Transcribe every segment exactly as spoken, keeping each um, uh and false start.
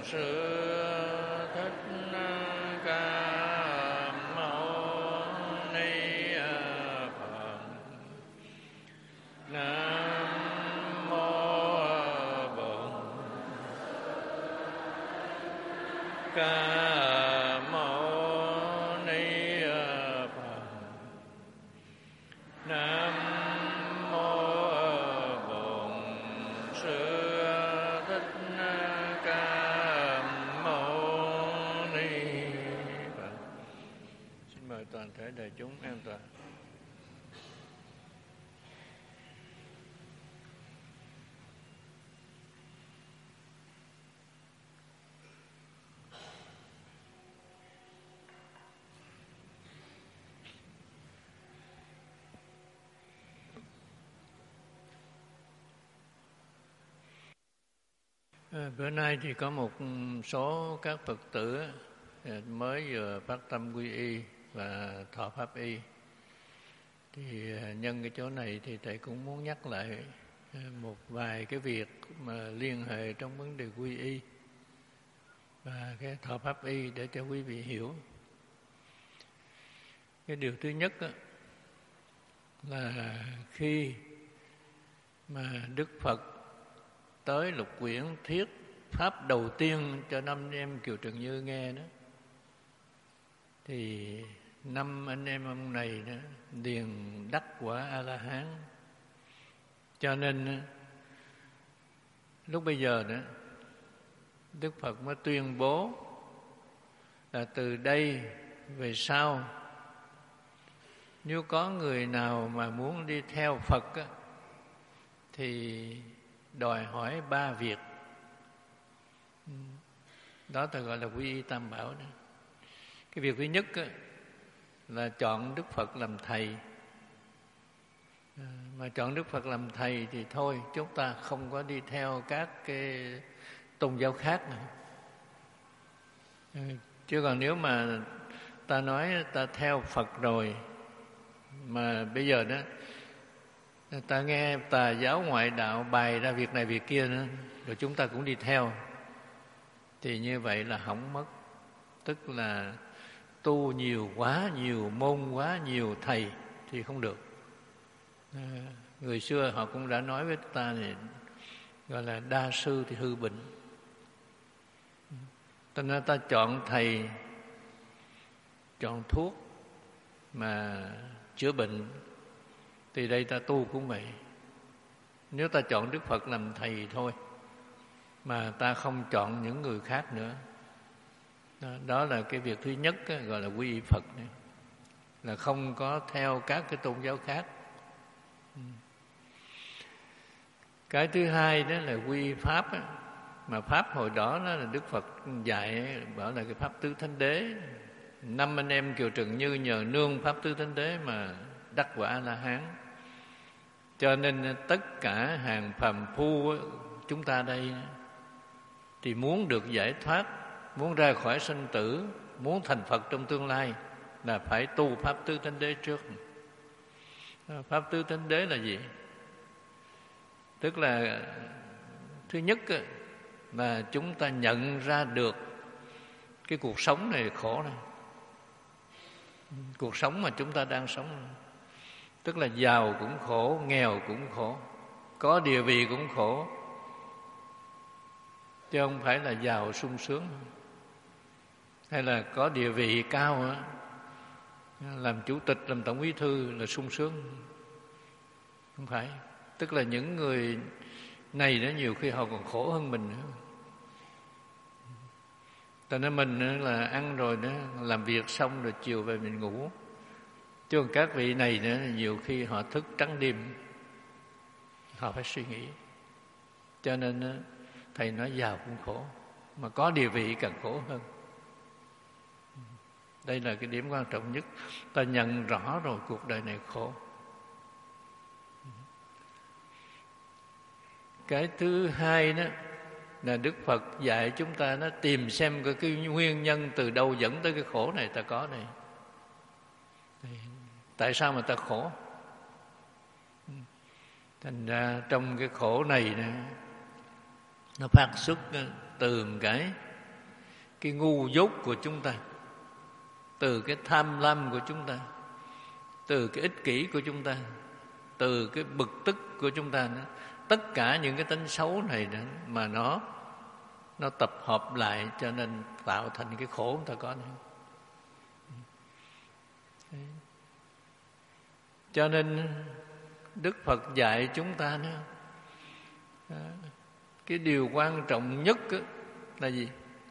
Sư Thích Ca Mâu Ni Phật. Nam mô Bổn Ca Mâu Ni Phật. Nam mô Bổn Sư Thích Ca Mâu Ni Phật. Xin mời toàn thể đại chúng an toàn. À, bữa nay thì có một số các Phật tử mới vừa phát tâm quy y và thọ pháp y. Thì nhân cái chỗ này thì thầy cũng muốn nhắc lại một vài cái việc mà liên hệ trong vấn đề quy y và cái thọ pháp y để cho quý vị hiểu. Cái điều thứ nhất là khi mà Đức Phật tới Lục Quyển thuyết pháp đầu tiên cho năm anh em Kiều Trần Như nghe đó, thì năm anh em ông này đó liền đắc quả A-la-hán. Cho nên lúc bây giờ đó Đức Phật mới tuyên bố là từ đây về sau, nếu có người nào mà muốn đi theo Phật á, thì đòi hỏi ba việc. Đó ta gọi là quy y tam bảo đó. Cái việc thứ nhất á, là chọn Đức Phật làm thầy. À, mà chọn Đức Phật làm thầy thì thôi, chúng ta không có đi theo các cái tôn giáo khác nữa. À, chứ còn nếu mà ta nói ta theo Phật rồi, mà bây giờ đó ta nghe tà giáo ngoại đạo bày ra việc này việc kia nữa, rồi chúng ta cũng đi theo, thì như vậy là hỏng mất. Tức là tu nhiều quá, nhiều môn quá, nhiều thầy thì không được. À, người xưa họ cũng đã nói với ta này, gọi là đa sư thì hư bệnh. Cho nên ta chọn thầy, chọn thuốc mà chữa bệnh, thì đây ta tu cũng vậy. Nếu ta chọn Đức Phật làm thầy thôi, mà ta không chọn những người khác nữa, đó, đó là cái việc thứ nhất, gọi là quy y Phật này, là không có theo các cái tôn giáo khác. Cái thứ hai đó là quy y Pháp á. Mà Pháp hồi đó, đó là Đức Phật dạy, bảo là cái Pháp Tứ Thánh Đế. Năm anh em Kiều Trần Như nhờ nương Pháp Tứ Thánh Đế mà đắc quả A-la-hán. Cho nên tất cả hàng phàm phu chúng ta đây thì muốn được giải thoát, muốn ra khỏi sanh tử, muốn thành Phật trong tương lai là phải tu Pháp Tứ Thánh Đế trước. Pháp Tứ Thánh Đế là gì? Tức là thứ nhất là chúng ta nhận ra được cái cuộc sống này khổ này. Cuộc sống mà chúng ta đang sống này. Tức là giàu cũng khổ, nghèo cũng khổ, có địa vị cũng khổ, chứ không phải là giàu sung sướng, hay là có địa vị cao, làm chủ tịch, làm tổng bí thư là sung sướng. Không phải. Tức là những người này đó nhiều khi họ còn khổ hơn mình nữa. Cho nên mình là ăn rồi đó, làm việc xong rồi chiều về mình ngủ. Chứ còn các vị này nữa nhiều khi họ thức trắng đêm, họ phải suy nghĩ. Cho nên thầy nói giàu cũng khổ, mà có địa vị càng khổ hơn. Đây là cái điểm quan trọng nhất. Ta nhận rõ rồi cuộc đời này khổ. Cái thứ hai đó là Đức Phật dạy chúng ta nó tìm xem cái, cái nguyên nhân từ đâu dẫn tới cái khổ này ta có này. Tại sao mà ta khổ? Thành ra trong cái khổ này nè, nó phát xuất từ một cái cái ngu dốt của chúng ta, từ cái tham lam của chúng ta, từ cái ích kỷ của chúng ta, từ cái bực tức của chúng ta nữa. Tất cả những cái tánh xấu này nữa, mà nó nó tập hợp lại cho nên tạo thành cái khổ chúng ta có này. Cho nên Đức Phật dạy chúng ta nữa, cái điều quan trọng nhất là gì?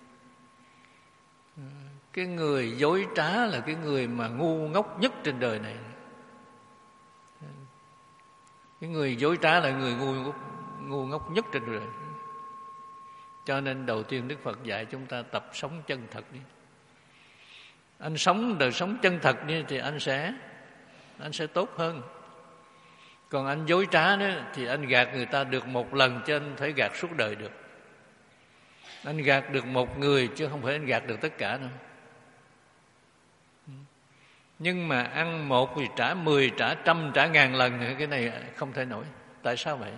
Cái người dối trá là cái người mà ngu ngốc nhất trên đời này. Cái người dối trá là người ngu ngốc, ngu ngốc nhất trên đời. Cho nên đầu tiên Đức Phật dạy chúng ta tập sống chân thật đi. Anh sống đời sống chân thật đi thì anh sẽ anh sẽ tốt hơn. Còn anh dối trá đó thì anh gạt người ta được một lần, chứ anh phải gạt suốt đời được. Anh gạt được một người chứ không phải anh gạt được tất cả đâu. Nhưng mà ăn một thì trả mười, trả trăm, trả ngàn lần nữa, cái này không thể nổi. Tại sao vậy?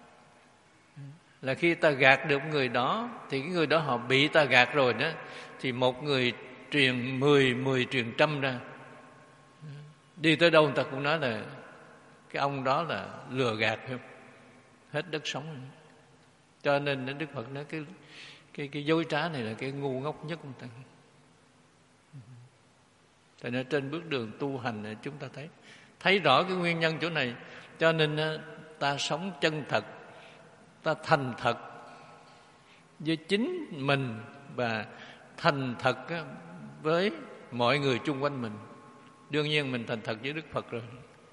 Là khi ta gạt được người đó thì cái người đó họ bị ta gạt rồi đó, thì một người truyền mười, mười truyền trăm ra. Đi tới đâu người ta cũng nói là cái ông đó là lừa gạt, hết đất sống. Cho nên Đức Phật nói cái cái cái dối trá này là cái ngu ngốc nhất của ta. Cho nên trên bước đường tu hành này chúng ta thấy thấy rõ cái nguyên nhân chỗ này. Cho nên ta sống chân thật, ta thành thật với chính mình và thành thật với mọi người chung quanh mình. Đương nhiên mình thành thật với Đức Phật rồi.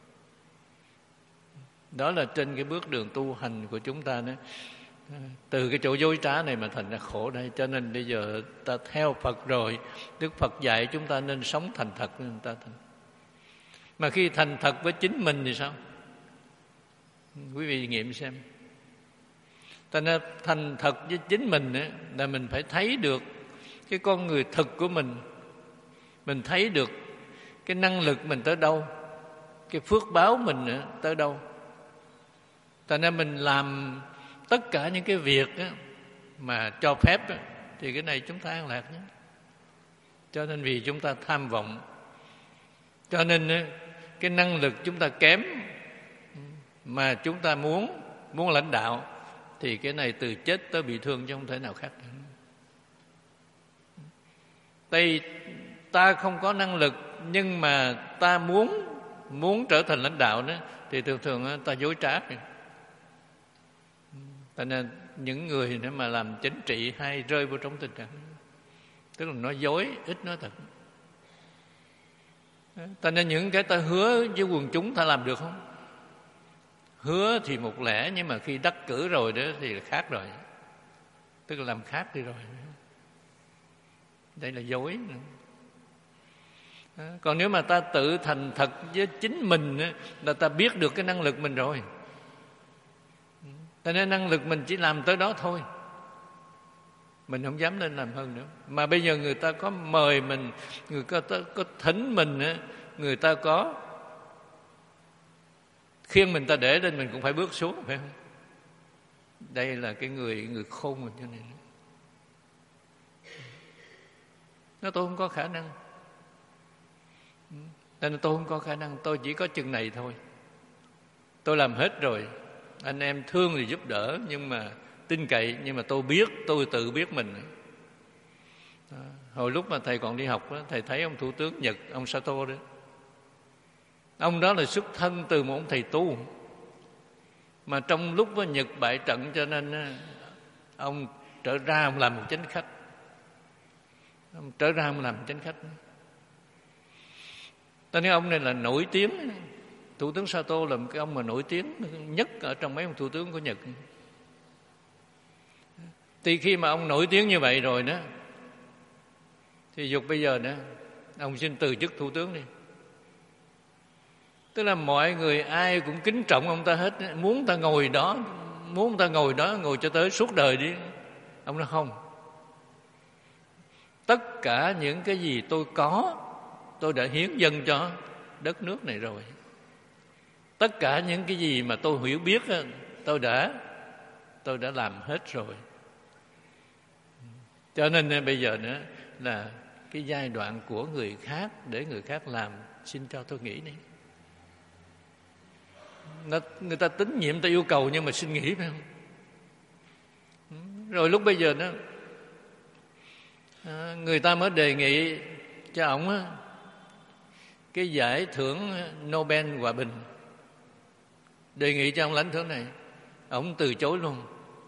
Đó là trên cái bước đường tu hành của chúng ta đó. Từ cái chỗ dối trá này mà thành ra khổ đây. Cho nên bây giờ ta theo Phật rồi, Đức Phật dạy chúng ta nên sống thành thật nên ta thành. Mà khi thành thật với chính mình thì sao? Quý vị nghiệm xem. Ta nên thành thật với chính mình ấy, là mình phải thấy được cái con người thực của mình. Mình thấy được cái năng lực mình tới đâu, cái phước báo mình tới đâu. Ta nên mình làm tất cả những cái việc á, mà cho phép á, thì cái này chúng ta an lạc nhé. Cho nên vì chúng ta tham vọng, cho nên á, cái năng lực chúng ta kém, mà chúng ta muốn muốn lãnh đạo, thì cái này từ chết tới bị thương chứ không thể nào khác. Tại ta không có năng lực, nhưng mà ta muốn muốn trở thành lãnh đạo đó, thì thường thường ta dối trá. Cho nên những người nữa mà làm chính trị hay rơi vào trong tình trạng, tức là nói dối, ít nói thật. Cho nên những cái ta hứa với quần chúng ta làm được không? Hứa thì một lẽ, nhưng mà khi đắc cử rồi đó thì khác rồi. Tức là làm khác đi rồi. Đây là dối nữa. Còn nếu mà ta tự thành thật với chính mình là ta biết được cái năng lực mình rồi. Cho nên năng lực mình chỉ làm tới đó thôi, mình không dám lên làm hơn nữa. Mà bây giờ người ta có mời mình, người ta có, có thỉnh mình, người ta có khiêng mình ta để lên, mình cũng phải bước xuống, phải không? Đây là cái người người khôn mình cho nên nó tôi không có khả năng. Nên tôi không có khả năng, tôi chỉ có chừng này thôi. Tôi làm hết rồi. Anh em thương thì giúp đỡ, nhưng mà tin cậy, nhưng mà tôi biết, tôi tự biết mình. À, hồi lúc mà thầy còn đi học đó, thầy thấy ông thủ tướng Nhật, ông Sato đó. Ông đó là xuất thân từ một ông thầy tu, mà trong lúc đó Nhật bại trận cho nên ông trở ra ông làm một chánh khách. Ông trở ra ông làm một chánh khách. Cho nên ông này là nổi tiếng. Thủ tướng Sato là một cái ông mà nổi tiếng nhất ở trong mấy ông thủ tướng của Nhật. Thì khi mà ông nổi tiếng như vậy rồi đó, thì dục bây giờ đó, ông xin từ chức thủ tướng đi. Tức là mọi người ai cũng kính trọng ông ta hết. Muốn ta ngồi đó, muốn ta ngồi đó, ngồi cho tới suốt đời đi. Ông nói không. Tất cả những cái gì tôi có, tôi đã hiến dâng cho đất nước này rồi. Tất cả những cái gì mà tôi hiểu biết, tôi đã tôi đã làm hết rồi. Cho nên bây giờ nữa là cái giai đoạn của người khác để người khác làm, xin cho tôi nghỉ đi. Người ta tín nhiệm, ta yêu cầu, nhưng mà xin nghỉ phải không? Rồi lúc bây giờ đó, người ta mới đề nghị cho ổng cái giải thưởng Nobel Hòa Bình, đề nghị cho ông lãnh thưởng này, ổng từ chối luôn.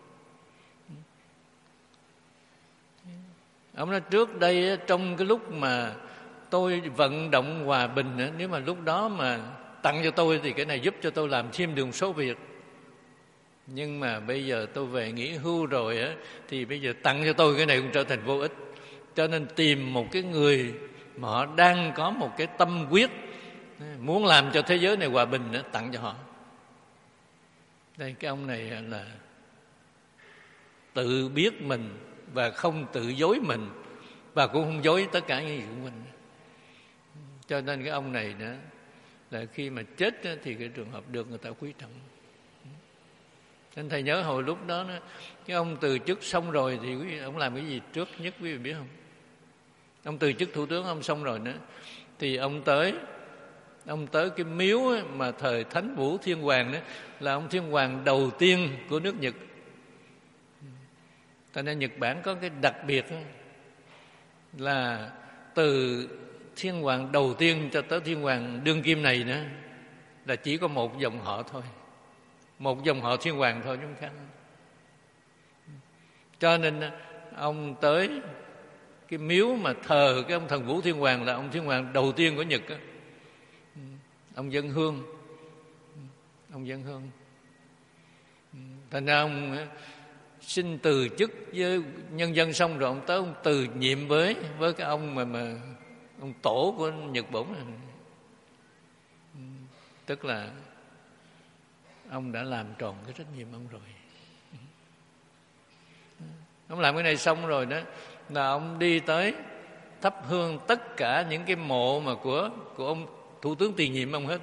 Ông nói trước đây trong cái lúc mà tôi vận động hòa bình, nếu mà lúc đó mà tặng cho tôi thì cái này giúp cho tôi làm thêm đường số việc. Nhưng mà bây giờ tôi về nghỉ hưu rồi á, thì bây giờ tặng cho tôi cái này cũng trở thành vô ích. Cho nên tìm một cái người mà họ đang có một cái tâm quyết muốn làm cho thế giới này hòa bình nữa, tặng cho họ. Đây, cái ông này là tự biết mình và không tự dối mình, và cũng không dối tất cả những gì của mình. Cho nên cái ông này nữa là khi mà chết thì cái trường hợp được người ta quý trọng. Nên thầy nhớ hồi lúc đó cái ông từ chức xong rồi thì quý vị, ông làm cái gì trước nhất quý vị biết không? Ông từ chức thủ tướng ông xong rồi nữa thì ông tới ông tới cái miếu mà thời Thánh Vũ Thiên Hoàng đó, là ông Thiên Hoàng đầu tiên của nước Nhật. Cho nên Nhật Bản có cái đặc biệt là từ Thiên Hoàng đầu tiên cho tới Thiên Hoàng đương kim này nữa là chỉ có một dòng họ thôi, một dòng họ Thiên Hoàng thôi, chúng khác. Cho nên ông tới cái miếu mà thờ cái ông thần Vũ Thiên Hoàng, là ông Thiên Hoàng đầu tiên của Nhật đó. Ông dân hương, ông dân hương. Thành ra ông xin từ chức với nhân dân xong rồi ông tới ông từ nhiệm với với cái ông mà mà ông tổ của Nhật Bổn này. Tức là ông đã làm tròn cái trách nhiệm ông rồi. Ông làm cái này xong rồi đó là ông đi tới thắp hương tất cả những cái mộ mà của của ông thủ tướng tiền nhiệm ông hết.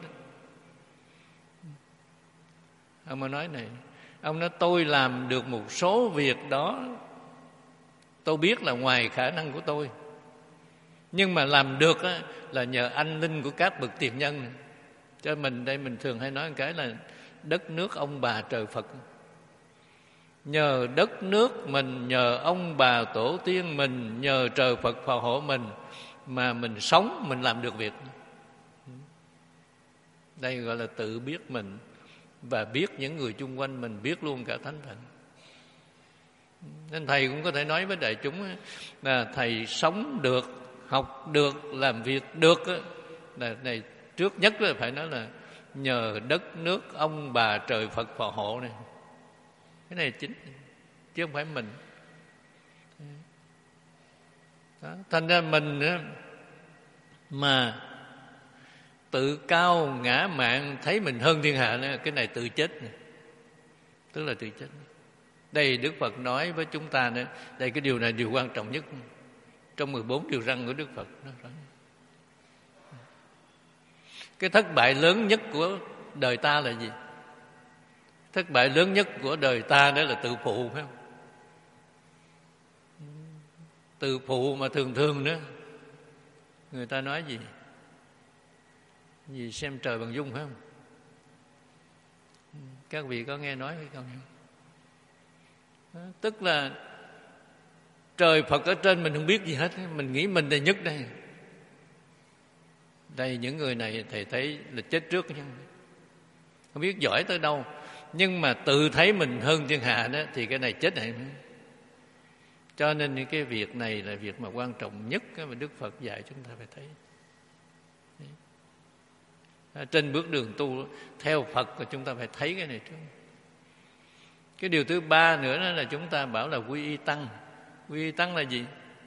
Ông mới nói này, ông nói tôi làm được một số việc đó, tôi biết là ngoài khả năng của tôi, nhưng mà làm được á, là nhờ anh linh của các bậc tiền nhân này. Cho mình đây mình thường hay nói một cái là đất nước ông bà trời Phật. Nhờ đất nước mình, nhờ ông bà tổ tiên mình, nhờ trời Phật phù hộ mình mà mình sống, mình làm được việc. Đây gọi là tự biết mình và biết những người chung quanh mình, biết luôn cả Thánh Thần. Nên thầy cũng có thể nói với đại chúng là thầy sống được, học được, làm việc được là này, trước nhất là phải nói là nhờ đất nước ông bà trời Phật phù hộ này. Cái này chính, chứ không phải mình. Đó. Thành ra mình mà tự cao ngã mạn thấy mình hơn thiên hạ nữa, cái này tự chết này. Tức là tự chết. Đây Đức Phật nói với chúng ta nữa, đây cái điều này điều quan trọng nhất trong mười bốn điều răn của Đức Phật. Cái thất bại lớn nhất của đời ta là gì? Thất bại lớn nhất của đời ta đó là tự phụ, phải không? Tự phụ mà thường thường nữa người ta nói gì? Gì xem trời bằng dung, phải không? Các vị có nghe nói hay không? Đó, tức là trời Phật ở trên mình không biết gì hết, mình nghĩ mình là nhất đây. Đây những người này thầy thấy là chết trước chứ không biết giỏi tới đâu, nhưng mà tự thấy mình hơn thiên hạ đó thì cái này chết này. Cho nên những cái việc này là việc mà quan trọng nhất mà Đức Phật dạy chúng ta phải thấy. Trên bước đường tu theo Phật thì chúng ta phải thấy cái này trước. Cái điều thứ ba nữa đó là chúng ta bảo là quy y tăng. Quy y tăng là gì?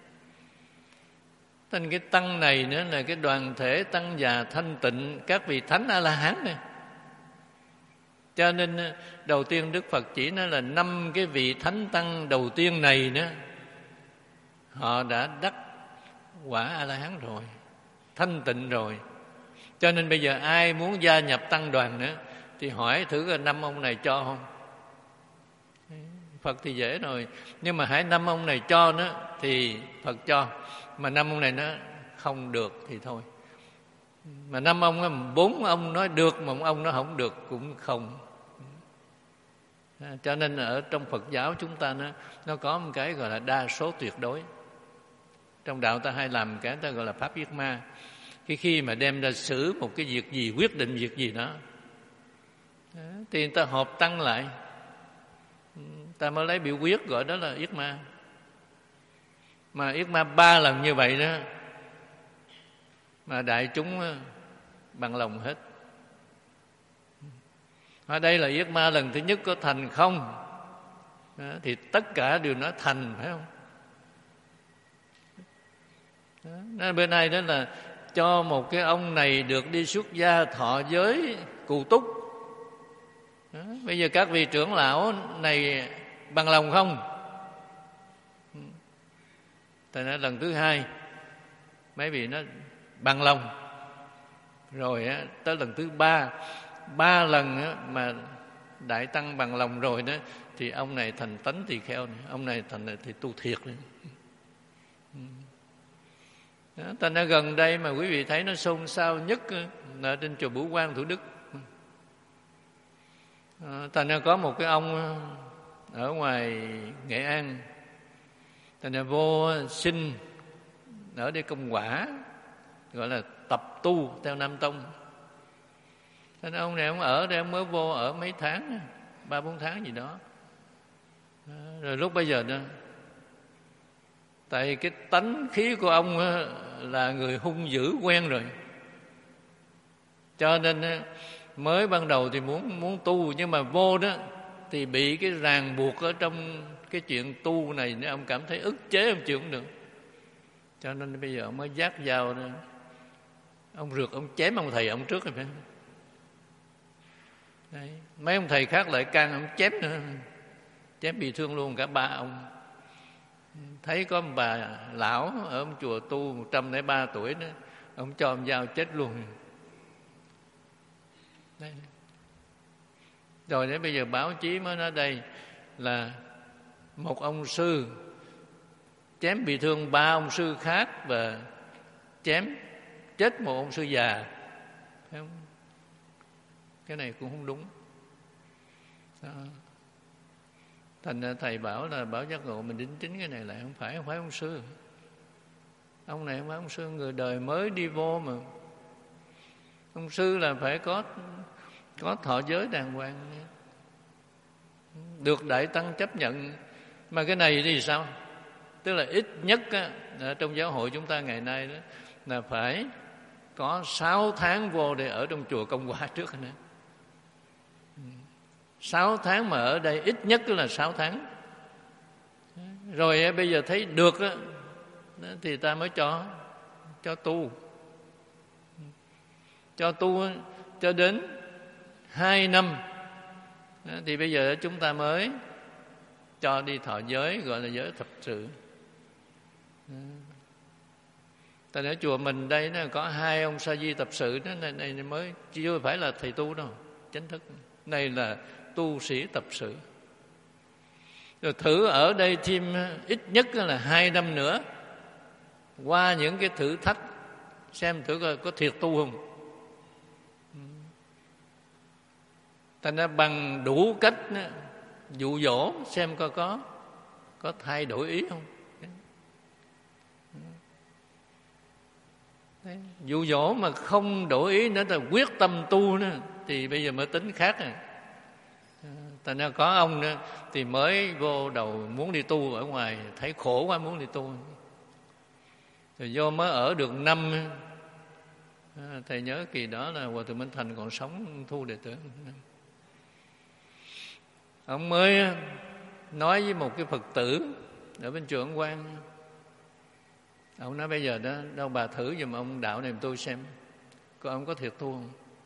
Thành cái tăng này nữa là cái đoàn thể tăng già thanh tịnh các vị thánh A-la-hán này. Cho nên đầu tiên Đức Phật chỉ nói là năm cái vị thánh tăng đầu tiên này nữa, họ đã đắc quả A-la-hán rồi, thanh tịnh rồi. Cho nên bây giờ ai muốn gia nhập tăng đoàn nữa thì hỏi thử coi năm ông này cho không? Phật thì dễ rồi, nhưng mà hãy năm ông này cho nó thì Phật cho, mà năm ông này nó không được thì thôi. Mà năm ông, bốn ông nói được mà một ông nó không được cũng không. Cho nên ở trong Phật giáo chúng ta nó, nó có một cái gọi là đa số tuyệt đối. Trong đạo ta hay làm cái ta gọi là pháp yết ma. Khi khi mà đem ra xử một cái việc gì, quyết định việc gì đó, thì người ta họp tăng lại, ta mới lấy biểu quyết, gọi đó là yết ma. Mà yết ma ba lần như vậy đó, mà đại chúng bằng lòng hết. Ở đây là yết ma lần thứ nhất có thành không, đó, thì tất cả đều nói thành, phải không? Đó, nên bên này đó là cho một cái ông này được đi xuất gia thọ giới cù túc. Đó, bây giờ các vị trưởng lão này bằng lòng không? Tại nói lần thứ hai mấy vị nó bằng lòng. Rồi á, tới lần thứ ba, ba lần á, mà đại tăng bằng lòng rồi đó, thì ông này thành tánh tỳ kheo này, ông này thành thì tu thiệt này. Đó, thành ra gần đây mà quý vị thấy nó xôn xao nhất là trên chùa Bửu Quang Thủ Đức. À, thành ra có một cái ông ở ngoài Nghệ An, thành ra vô sinh ở đây công quả, gọi là tập tu theo Nam Tông. Thế nên ông này ông ở đây, ông mới vô ở mấy tháng, ba bốn tháng gì đó. À, rồi lúc bây giờ đó, tại cái tánh khí của ông là người hung dữ quen rồi, cho nên mới ban đầu thì muốn muốn tu, nhưng mà vô đó thì bị cái ràng buộc ở trong cái chuyện tu này, nên ông cảm thấy ức chế, ông chịu không được. Cho nên bây giờ ông mới vác dao đó, ông rượt, ông chém ông thầy ông trước rồi phải không? Đấy. Mấy ông thầy khác lại can ông chém nữa, chém bị thương luôn cả ba ông. Thấy có một bà lão ở ông chùa tu một trăm lẻ ba tuổi đó, ông cho ông dao chết luôn. Đấy. Rồi đến bây giờ báo chí mới nói đây là một ông sư chém bị thương ba ông sư khác và chém chết một ông sư già, phải không? Cái này cũng không đúng. Đó. Thành ra thầy bảo là bảo giác ngộ mình đính chính cái này lại, không phải không phải ông sư. Ông này không phải ông sư, người đời mới đi vô mà. Ông sư là phải có có thọ giới đàng hoàng, được đại tăng chấp nhận. Mà cái này thì sao? Tức là ít nhất á, trong giáo hội chúng ta ngày nay đó, là phải có sáu tháng vô để ở trong chùa Công Quả trước nữa. Sáu tháng mà ở đây ít nhất là sáu tháng. Rồi bây giờ thấy được đó, thì ta mới cho cho tu. Cho tu cho đến hai năm. Thì bây giờ chúng ta mới cho đi thọ giới, gọi là giới thập sự. Tại ở chùa mình đây nó có hai ông sa di tập sự đó, này, này mới chưa phải là thầy tu đâu, chính thức. Này là tu sĩ tập sự. Rồi thử ở đây thêm ít nhất là hai năm nữa, qua những cái thử thách, xem thử coi có thiệt tu không. Thành ra bằng đủ cách dụ dỗ xem coi có có thay đổi ý không. Đấy. Dụ dỗ mà không đổi ý nữa là quyết tâm tu nữa, thì bây giờ mới tính khác rồi. Thành ra có ông nữa thì mới vô đầu muốn đi tu ở ngoài, thấy khổ quá muốn đi tu. Rồi vô mới ở được năm. Thầy nhớ kỳ đó là Hòa Thượng Minh Thành còn sống thu đệ tử. Ông mới nói với một cái Phật tử ở bên chùa Ấn Quang. Ông nói bây giờ đó, đâu bà thử giùm ông đạo này tôi xem có ông có thiệt tu không.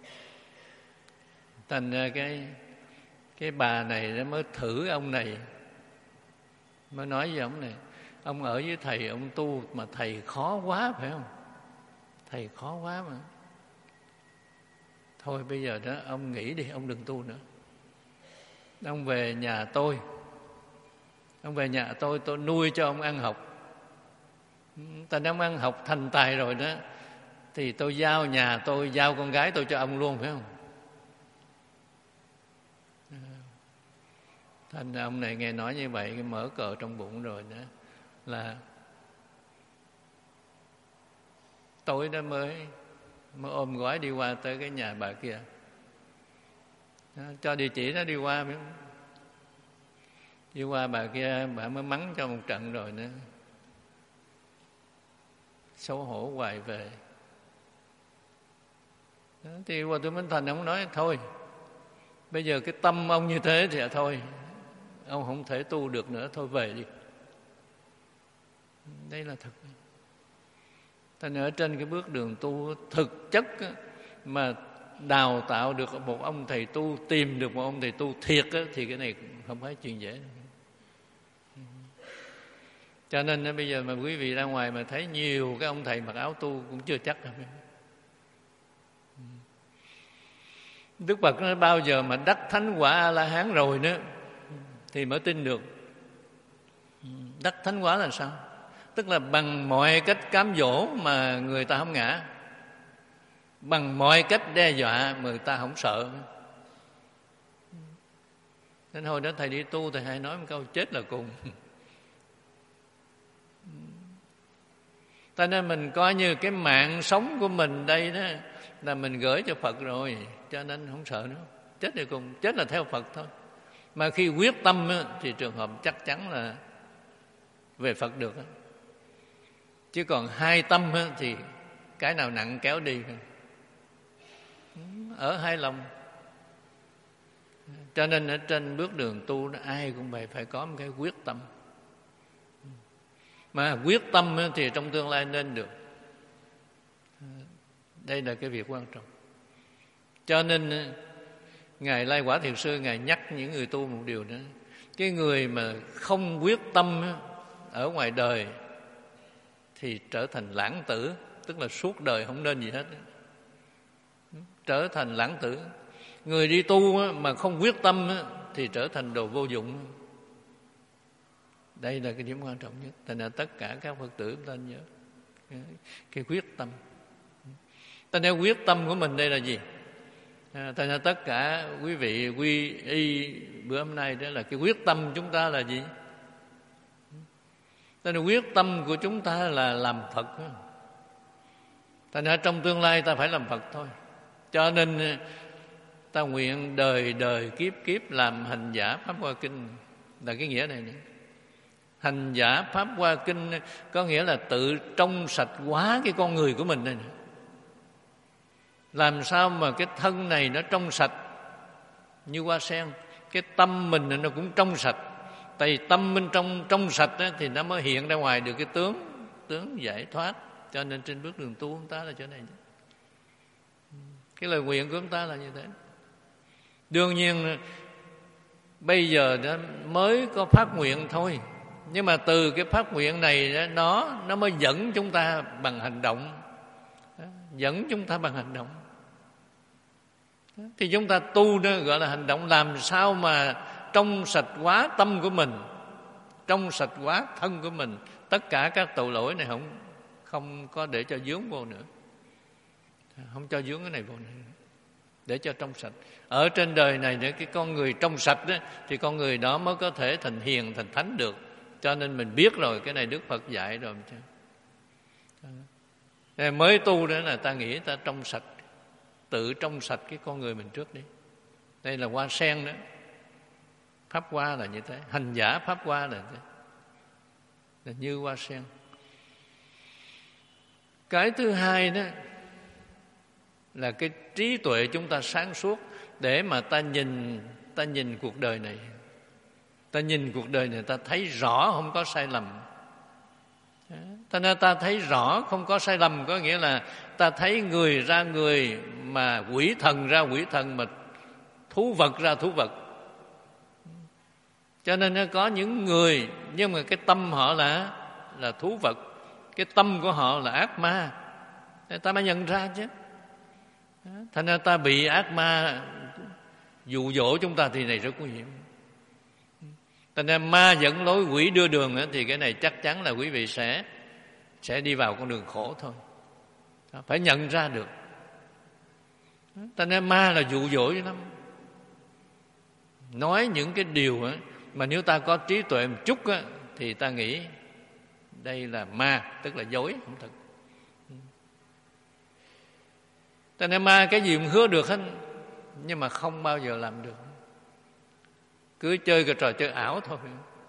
Thành ra cái cái bà này nó mới thử ông này, mới nói với ông này: ông ở với thầy ông tu mà thầy khó quá phải không? Thầy khó quá mà. Thôi bây giờ đó ông nghỉ đi, ông đừng tu nữa. Ông về nhà tôi, Ông về nhà tôi, tôi nuôi cho ông ăn học. Ta nếu ông ăn học thành tài rồi đó, thì tôi giao nhà tôi, giao con gái tôi cho ông luôn, phải không? Thành ra ông này nghe nói như vậy, cái mở cờ trong bụng rồi đó, là tối đó mới mới ôm gói đi qua tới cái nhà bà kia, cho địa chỉ nó đi qua. Đi qua bà kia, bà mới mắng cho một trận rồi nữa, xấu hổ hoài về. Đó, thì qua tôi Minh Thành ông nói thôi, bây giờ cái tâm ông như thế thì thôi, ông không thể tu được nữa, thôi về đi. Đây là thật. Thành ở trên cái bước đường tu thực chất mà đào tạo được một ông thầy tu, tìm được một ông thầy tu thiệt thì cái này không phải chuyện dễ. Cho nên bây giờ mà quý vị ra ngoài mà thấy nhiều cái ông thầy mặc áo tu cũng chưa chắc đâu. Đức Phật nói bao giờ mà đắc thánh quả A-la-hán rồi nữa thì mới tin được. Đắc thánh quả là sao? Tức là bằng mọi cách cám dỗ mà người ta không ngã, bằng mọi cách đe dọa mà người ta không sợ. Đến hồi đó thầy đi tu, thầy hay nói một câu chết là cùng. Cho nên mình coi như cái mạng sống của mình đây đó là mình gửi cho Phật rồi, cho nên không sợ nữa. Chết là cùng, chết là theo Phật thôi. Mà khi quyết tâm thì trường hợp chắc chắn là về Phật được. Chứ còn hai tâm thì cái nào nặng kéo đi, ở hai lòng. Cho nên ở trên bước đường tu ai cũng vậy, phải có một cái quyết tâm. Mà quyết tâm thì trong tương lai nên được. Đây là cái việc quan trọng. Cho nên Ngài Lai Quả Thiền Sư Ngài nhắc những người tu một điều nữa. Cái người mà không quyết tâm ở ngoài đời thì trở thành lãng tử, tức là suốt đời không nên gì hết, trở thành lãng tử. Người đi tu mà không quyết tâm thì trở thành đồ vô dụng. Đây là cái điểm quan trọng nhất. Thành ra tất cả các Phật tử chúng ta nhớ cái quyết tâm. Ta nói quyết tâm của mình đây là gì? À, thành ra tất cả quý vị quy y bữa hôm nay đó là cái quyết tâm chúng ta là gì? Ta nói quyết tâm của chúng ta là làm Phật. Thành ra trong tương lai ta phải làm Phật thôi. Cho nên ta nguyện đời đời kiếp kiếp làm hành giả Pháp Hoa Kinh, là cái nghĩa này nữa. Hành giả Pháp Hoa Kinh có nghĩa là tự trong sạch hóa cái con người của mình này nữa. Làm sao mà cái thân này nó trong sạch như hoa sen, cái tâm mình nó cũng trong sạch. Tại vì tâm bên trong trong sạch đó, thì nó mới hiện ra ngoài được cái tướng tướng giải thoát. Cho nên trên bước đường tu chúng ta là chỗ này. Cái lời nguyện của chúng ta là như thế. Đương nhiên bây giờ nó mới có phát nguyện thôi, nhưng mà từ cái phát nguyện này nó nó mới dẫn chúng ta bằng hành động, dẫn chúng ta bằng hành động. Thì chúng ta tu đó gọi là hành động, làm sao mà trong sạch hóa tâm của mình, trong sạch hóa thân của mình, tất cả các tội lỗi này không không có để cho dướng vô nữa, không cho dướng cái này vô nữa, để cho trong sạch. Ở trên đời này nữa, cái con người trong sạch đó, thì con người đó mới có thể thành hiền, thành thánh được. Cho nên mình biết rồi, cái này Đức Phật dạy rồi. Mới tu đó là ta nghĩ ta trong sạch, tự trong sạch cái con người mình trước đi. Đây là hoa sen đó. Pháp hoa là như thế, hành giả Pháp hoa là như thế, là như hoa sen. Cái thứ hai đó là cái trí tuệ chúng ta sáng suốt, để mà ta nhìn ta nhìn cuộc đời này, ta nhìn cuộc đời này ta thấy rõ không có sai lầm. Cho nên ta thấy rõ không có sai lầm, có nghĩa là ta thấy người ra người, mà quỷ thần ra quỷ thần, mà thú vật ra thú vật. Cho nên nó có những người nhưng mà cái tâm họ là là thú vật, cái tâm của họ là ác ma, ta mới nhận ra chứ. Thành ra ta bị ác ma dụ dỗ chúng ta thì này rất nguy hiểm. Cho nên ma dẫn lối, quỷ đưa đường thì cái này chắc chắn là quý vị sẽ sẽ đi vào con đường khổ thôi. Phải nhận ra được. Cho nên ma là dụ dỗ lắm. Nói những cái điều mà nếu ta có trí tuệ một chút thì ta nghĩ đây là ma, tức là dối, không thật. Cho nên ma cái gì cũng hứa được hết, nhưng mà không bao giờ làm được. Cứ chơi cái trò chơi ảo thôi.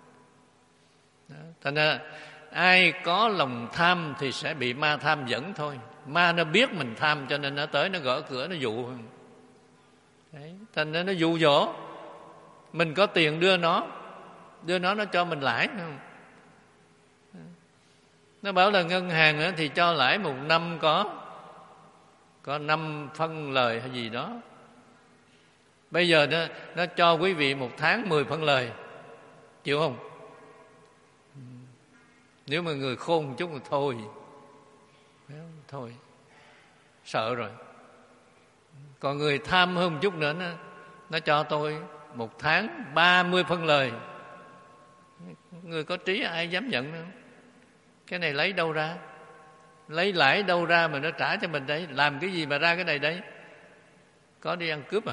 Cho nên ai có lòng tham thì sẽ bị ma tham dẫn thôi. Ma nó biết mình tham cho nên nó tới, nó gõ cửa, nó dụ. Đấy, thành ra nó dụ dỗ. Mình có tiền đưa nó, đưa nó nó cho mình lãi. Nó bảo là ngân hàng thì cho lãi một năm có có năm phân lời hay gì đó. Bây giờ nó, nó cho quý vị một tháng mười phân lời, chịu không? Nếu mà người khôn một chút thì thôi, thôi, sợ rồi. Còn người tham hơn một chút nữa, nó, nó cho tôi một tháng ba mươi phân lời. Người có trí ai dám nhận nữa. Cái này lấy đâu ra? Lấy lãi đâu ra mà nó trả cho mình đấy? Làm cái gì mà ra cái này đấy? Có đi ăn cướp à?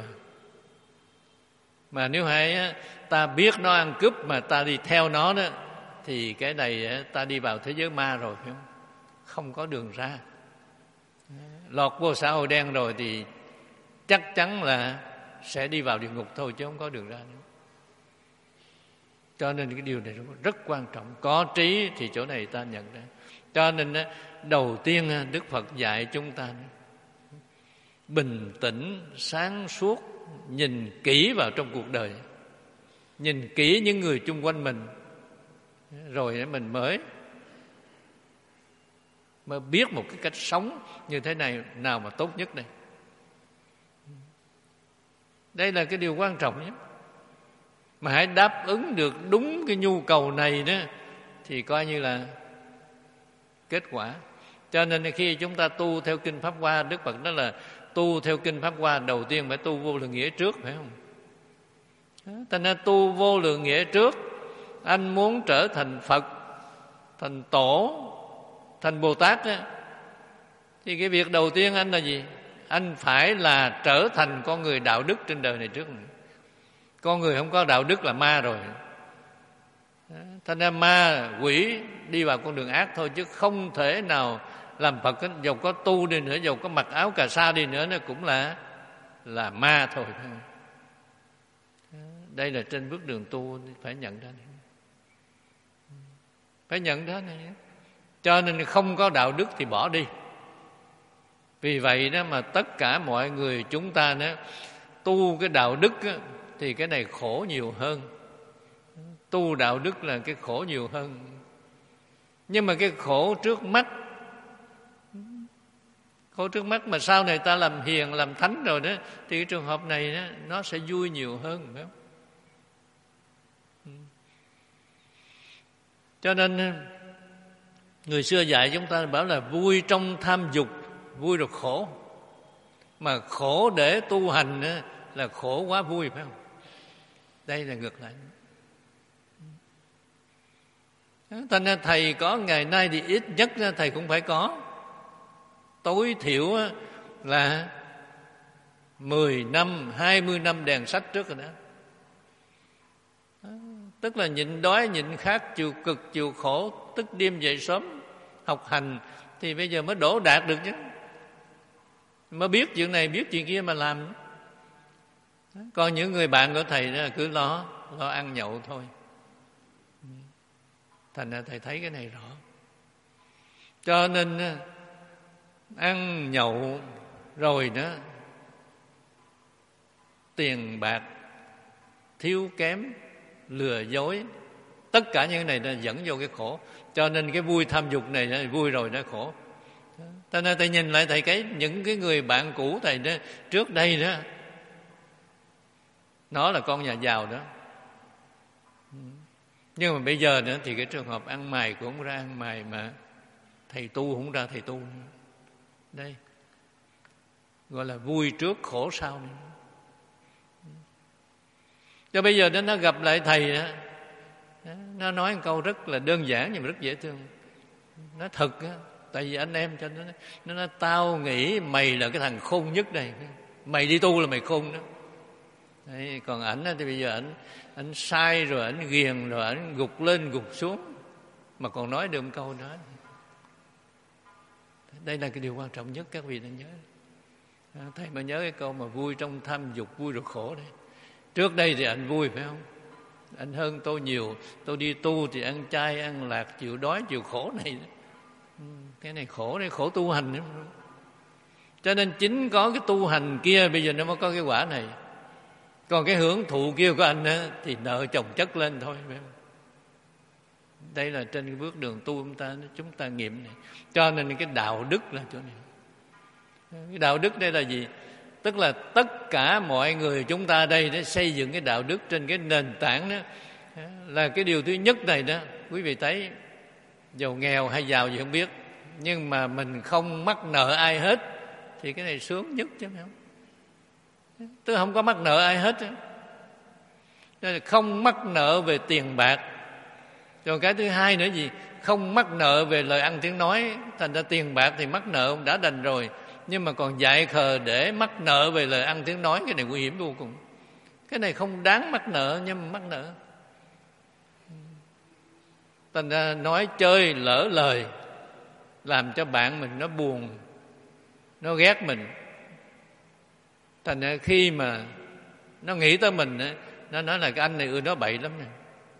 Mà nếu hay ta biết nó ăn cướp mà ta đi theo nó đó, thì cái này ta đi vào thế giới ma rồi, phải không? Không có đường ra. Lọt vô xã hội đen rồi thì chắc chắn là sẽ đi vào địa ngục thôi, chứ không có đường ra nữa. Cho nên cái điều này rất quan trọng. Có trí thì chỗ này ta nhận ra. Cho nên đầu tiên Đức Phật dạy chúng ta bình tĩnh, sáng suốt, nhìn kỹ vào trong cuộc đời, nhìn kỹ những người chung quanh mình, rồi mình mới mới biết một cái cách sống như thế này nào mà tốt nhất đây. Đây là cái điều quan trọng nhất. Mà hãy đáp ứng được đúng cái nhu cầu này đó thì coi như là kết quả. Cho nên khi chúng ta tu theo Kinh Pháp Hoa, Đức Phật nói là tu theo Kinh Pháp Hoa đầu tiên phải tu vô lượng nghĩa trước, phải không? Thành ra tu vô lượng nghĩa trước. Anh muốn trở thành Phật, thành Tổ, thành Bồ Tát đó, thì cái việc đầu tiên anh là gì? Anh phải là trở thành con người đạo đức trên đời này trước. Con người không có đạo đức là ma rồi. Thành ra ma quỷ đi vào con đường ác thôi, chứ không thể nào làm Phật. Dầu có tu đi nữa, dầu có mặc áo cà sa đi nữa, nó cũng là là ma thôi. Đây là trên bước đường tu phải nhận ra này. Phải nhận ra này. Cho nên không có đạo đức thì bỏ đi. Vì vậy đó mà tất cả mọi người chúng ta đó, tu cái đạo đức đó, thì cái này khổ nhiều hơn. Tu đạo đức là cái khổ nhiều hơn. Nhưng mà cái khổ trước mắt, khổ trước mắt mà sau này ta làm hiền, làm thánh rồi đó, thì cái trường hợp này đó, nó sẽ vui nhiều hơn, phải không? Cho nên người xưa dạy chúng ta bảo là vui trong tham dục, vui rồi khổ. Mà khổ để tu hành đó, là khổ quá vui, phải không? Đây là ngược lại. Thành ra thầy có ngày nay thì ít nhất thầy cũng phải có tối thiểu là mười năm, hai mươi năm đèn sách trước rồi đó. Tức là nhịn đói, nhịn khát, chịu cực, chịu khổ, tức đêm dậy sớm học hành, thì bây giờ mới đỗ đạt được chứ. Mới biết chuyện này, biết chuyện kia mà làm. Còn những người bạn của thầy đó cứ lo, lo ăn nhậu thôi. Thành ra thầy thấy cái này rõ. Cho nên ăn nhậu rồi đó, tiền bạc thiếu kém, lừa dối, tất cả những cái này nó dẫn vô cái khổ. Cho nên cái vui tham dục này nó vui rồi nó khổ. Cho nên thầy nhìn lại thầy cái những cái người bạn cũ thầy đó trước đây đó, nó là con nhà giàu đó. Nhưng mà bây giờ nữa thì cái trường hợp ăn mày cũng không ra ăn mày, mà thầy tu không ra thầy tu nữa. Đây gọi là vui trước khổ sau này. Cho bây giờ nó gặp lại thầy đó, Nó nói một câu rất là đơn giản nhưng mà rất dễ thương. Nó thật á, tại vì anh em cho nó nó nói tao nghĩ mày là cái thằng khôn nhất đây, mày đi tu là mày khôn đó. Đấy, còn ảnh thì bây giờ ảnh ảnh sai rồi, ảnh ghiền rồi, ảnh gục lên gục xuống mà còn nói được một câu đó. Đây là cái điều quan trọng nhất các vị nên nhớ. Thầy mới nhớ cái câu mà vui trong tham dục, vui rồi khổ đấy. Trước đây thì anh vui phải không? Anh hơn tôi nhiều. Tôi đi tu thì ăn chay, ăn lạc, chịu đói, chịu khổ này. Cái này khổ, đây khổ tu hành. Cho nên chính có cái tu hành kia bây giờ nó mới có cái quả này. Còn cái hưởng thụ kia của anh á, thì nợ chồng chất lên thôi. Phải không? Đây là trên cái bước đường tu chúng ta, chúng ta nghiệm này. Cho nên cái đạo đức là chỗ này. Cái đạo đức đây là gì? Tức là tất cả mọi người chúng ta đây để xây dựng cái đạo đức trên cái nền tảng đó, là cái điều thứ nhất này đó. Quý vị thấy giàu nghèo hay giàu gì không biết, nhưng mà mình không mắc nợ ai hết thì cái này sướng nhất chứ phải không? Tức không có mắc nợ ai hết. Không mắc nợ về tiền bạc. Rồi cái thứ hai nữa gì? Không mắc nợ về lời ăn tiếng nói. Thành ra tiền bạc thì mắc nợ đã đành rồi, nhưng mà còn dại khờ để mắc nợ về lời ăn tiếng nói. Cái này nguy hiểm vô cùng. Cái này không đáng mắc nợ, nhưng mà mắc nợ. Thành ra nói chơi lỡ lời, làm cho bạn mình nó buồn, nó ghét mình. Thành ra khi mà nó nghĩ tới mình, nó nói là cái anh này ưa nói bậy lắm nè,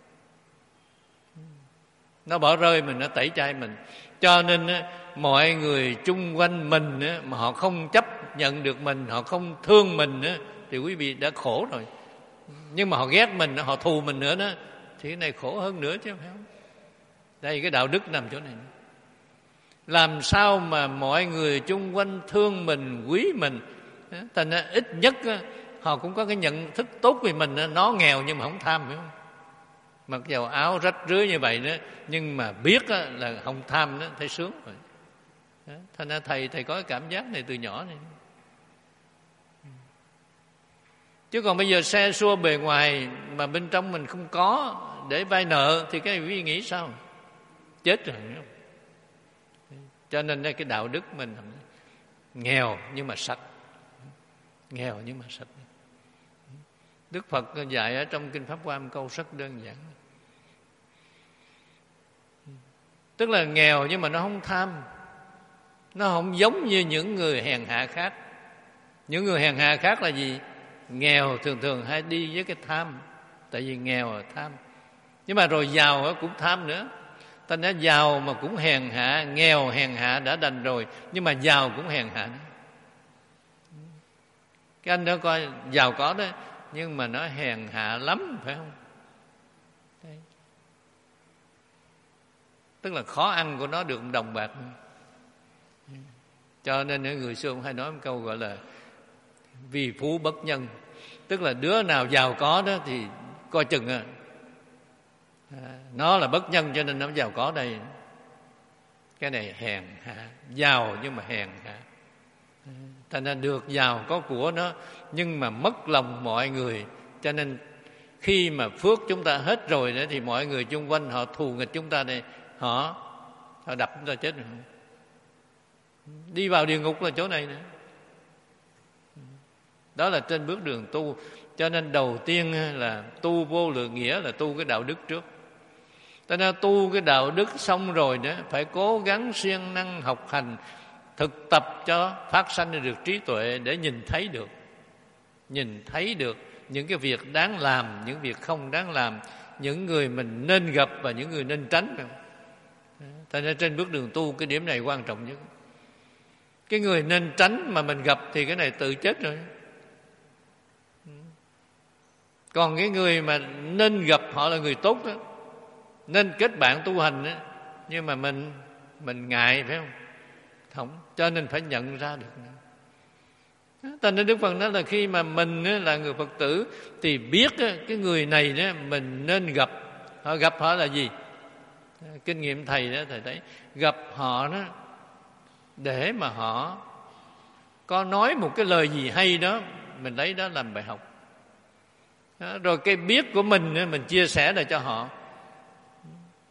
nó bỏ rơi mình, nó tẩy chay mình. Cho nên mọi người chung quanh mình mà họ không chấp nhận được mình, họ không thương mình thì quý vị đã khổ rồi. Nhưng mà họ ghét mình, họ thù mình nữa đó, thì cái này khổ hơn nữa chứ phải không? Đây, cái đạo đức nằm chỗ này. Làm sao mà mọi người chung quanh thương mình, quý mình. Thành ra ít nhất họ cũng có cái nhận thức tốt về mình. Nó nghèo nhưng mà không tham, phải không? Mặc dầu áo rách rưới như vậy đó, nhưng mà biết là không tham đó, thấy sướng rồi. Thành ra thầy thầy có cái cảm giác này từ nhỏ này. Chứ còn bây giờ xe xua bề ngoài mà bên trong mình không có để vay nợ thì cái này quý vị nghĩ sao? Chết rồi. Cho nên cái đạo đức mình nghèo nhưng mà sạch. Nghèo nhưng mà sạch. Đức Phật dạy ở trong Kinh Pháp Hoa một câu rất đơn giản. Tức là nghèo nhưng mà nó không tham. Nó không giống như những người hèn hạ khác. Những người hèn hạ khác là gì? Nghèo thường thường hay đi với cái tham. Tại vì nghèo là tham. Nhưng mà rồi giàu cũng tham nữa. Ta nói giàu mà cũng hèn hạ, nghèo hèn hạ đã đành rồi, nhưng mà giàu cũng hèn hạ nữa. Cái anh đó coi giàu có đó, nhưng mà nó hèn hạ lắm, phải không? Đấy. Tức là khó ăn của nó được một đồng bạc. Cho nên người xưa cũng hay nói một câu gọi là vì phú bất nhân. Tức là đứa nào giàu có đó thì coi chừng à, nó là bất nhân cho nên nó giàu có đây. Cái này hèn hạ, giàu nhưng mà hèn hạ. Thành ra được giàu có của nó, nhưng mà mất lòng mọi người. Cho nên khi mà phước chúng ta hết rồi đó, thì mọi người chung quanh họ thù nghịch chúng ta đây, họ họ đập chúng ta chết rồi. Đi vào địa ngục là chỗ này nữa. Đó là trên bước đường tu. Cho nên đầu tiên là tu vô lượng nghĩa, là tu cái đạo đức trước. Ta nên tu cái đạo đức xong rồi đó, phải cố gắng siêng năng học hành, thực tập cho phát sanh được trí tuệ để nhìn thấy được. Nhìn thấy được những cái việc đáng làm, những việc không đáng làm, những người mình nên gặp và những người nên tránh. Ta nên trên bước đường tu cái điểm này quan trọng nhất. Cái người nên tránh mà mình gặp thì cái này tự chết rồi. Còn cái người mà nên gặp họ là người tốt đó, nên kết bạn tu hành đó, nhưng mà mình mình ngại, phải không? Không, cho nên phải nhận ra được. Cho nên Đức Phật nói là khi mà mình là người Phật tử thì biết cái người này đó mình nên gặp. Họ gặp họ là gì? Kinh nghiệm thầy đó, thầy thấy gặp họ đó để mà họ có nói một cái lời gì hay đó, mình lấy đó làm bài học. Đó, rồi cái biết của mình mình chia sẻ lại cho họ.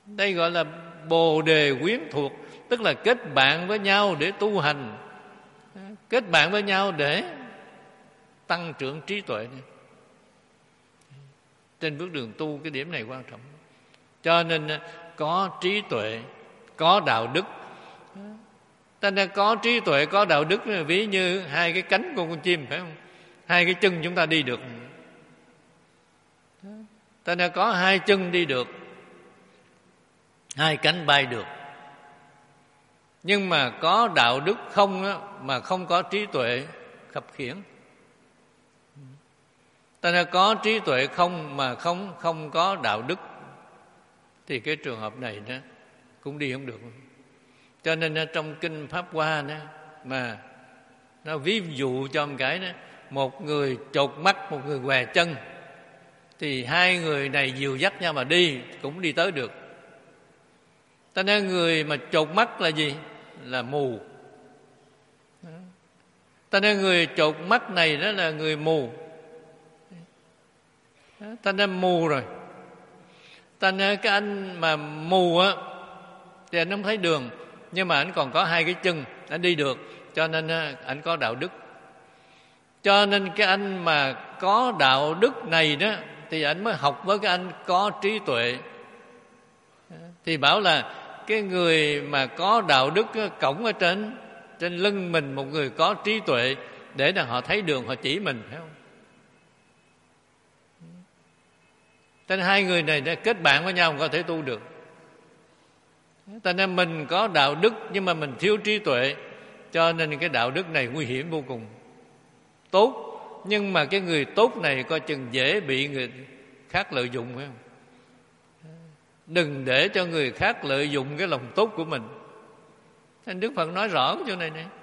Đây gọi là bồ đề quyến thuộc, tức là kết bạn với nhau để tu hành, kết bạn với nhau để tăng trưởng trí tuệ. Trên bước đường tu cái điểm này quan trọng. Cho nên có trí tuệ, có đạo đức. Ta nên có trí tuệ, có đạo đức, ví như hai cái cánh của con chim, phải không? Hai cái chân chúng ta đi được. Ta nên có hai chân đi được, hai cánh bay được. Nhưng mà có đạo đức không á, mà không có trí tuệ khập khiễng. Ta nên có trí tuệ không mà không không có đạo đức, thì cái trường hợp này nó cũng đi không được. Cho nên trong kinh Pháp Hoa đó, mà nó ví dụ cho một cái đó, một người chột mắt, một người què chân, thì hai người này dìu dắt nhau mà đi cũng đi tới được. Ta nói người mà chột mắt là gì? Là mù. Ta nói người chột mắt này đó là người mù. Ta nói mù rồi. Ta nói cái anh mà mù á thì anh không thấy đường, nhưng mà anh còn có hai cái chân, anh đi được, cho nên anh có đạo đức. Cho nên cái anh mà có đạo đức này đó thì anh mới học với cái anh có trí tuệ. Thì bảo là cái người mà có đạo đức cõng ở trên trên lưng mình một người có trí tuệ, để là họ thấy đường, họ chỉ mình, phải không? Cho nên hai người này đã kết bạn với nhau không có thể tu được. Cho nên mình có đạo đức nhưng mà mình thiếu trí tuệ, cho nên cái đạo đức này nguy hiểm vô cùng. Tốt, nhưng mà cái người tốt này coi chừng dễ bị người khác lợi dụng, phải không? Đừng để cho người khác lợi dụng cái lòng tốt của mình. Nên Đức Phật nói rõ cái chỗ này này.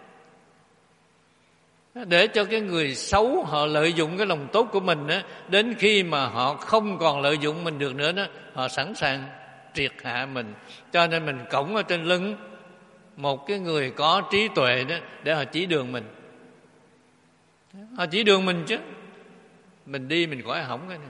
Để cho cái người xấu họ lợi dụng cái lòng tốt của mình á, đến khi mà họ không còn lợi dụng mình được nữa đó, họ sẵn sàng triệt hạ mình. Cho nên mình cõng ở trên lưng một cái người có trí tuệ đó, để họ chỉ đường mình. Họ chỉ đường mình chứ, mình đi mình khỏi hỏng cái này.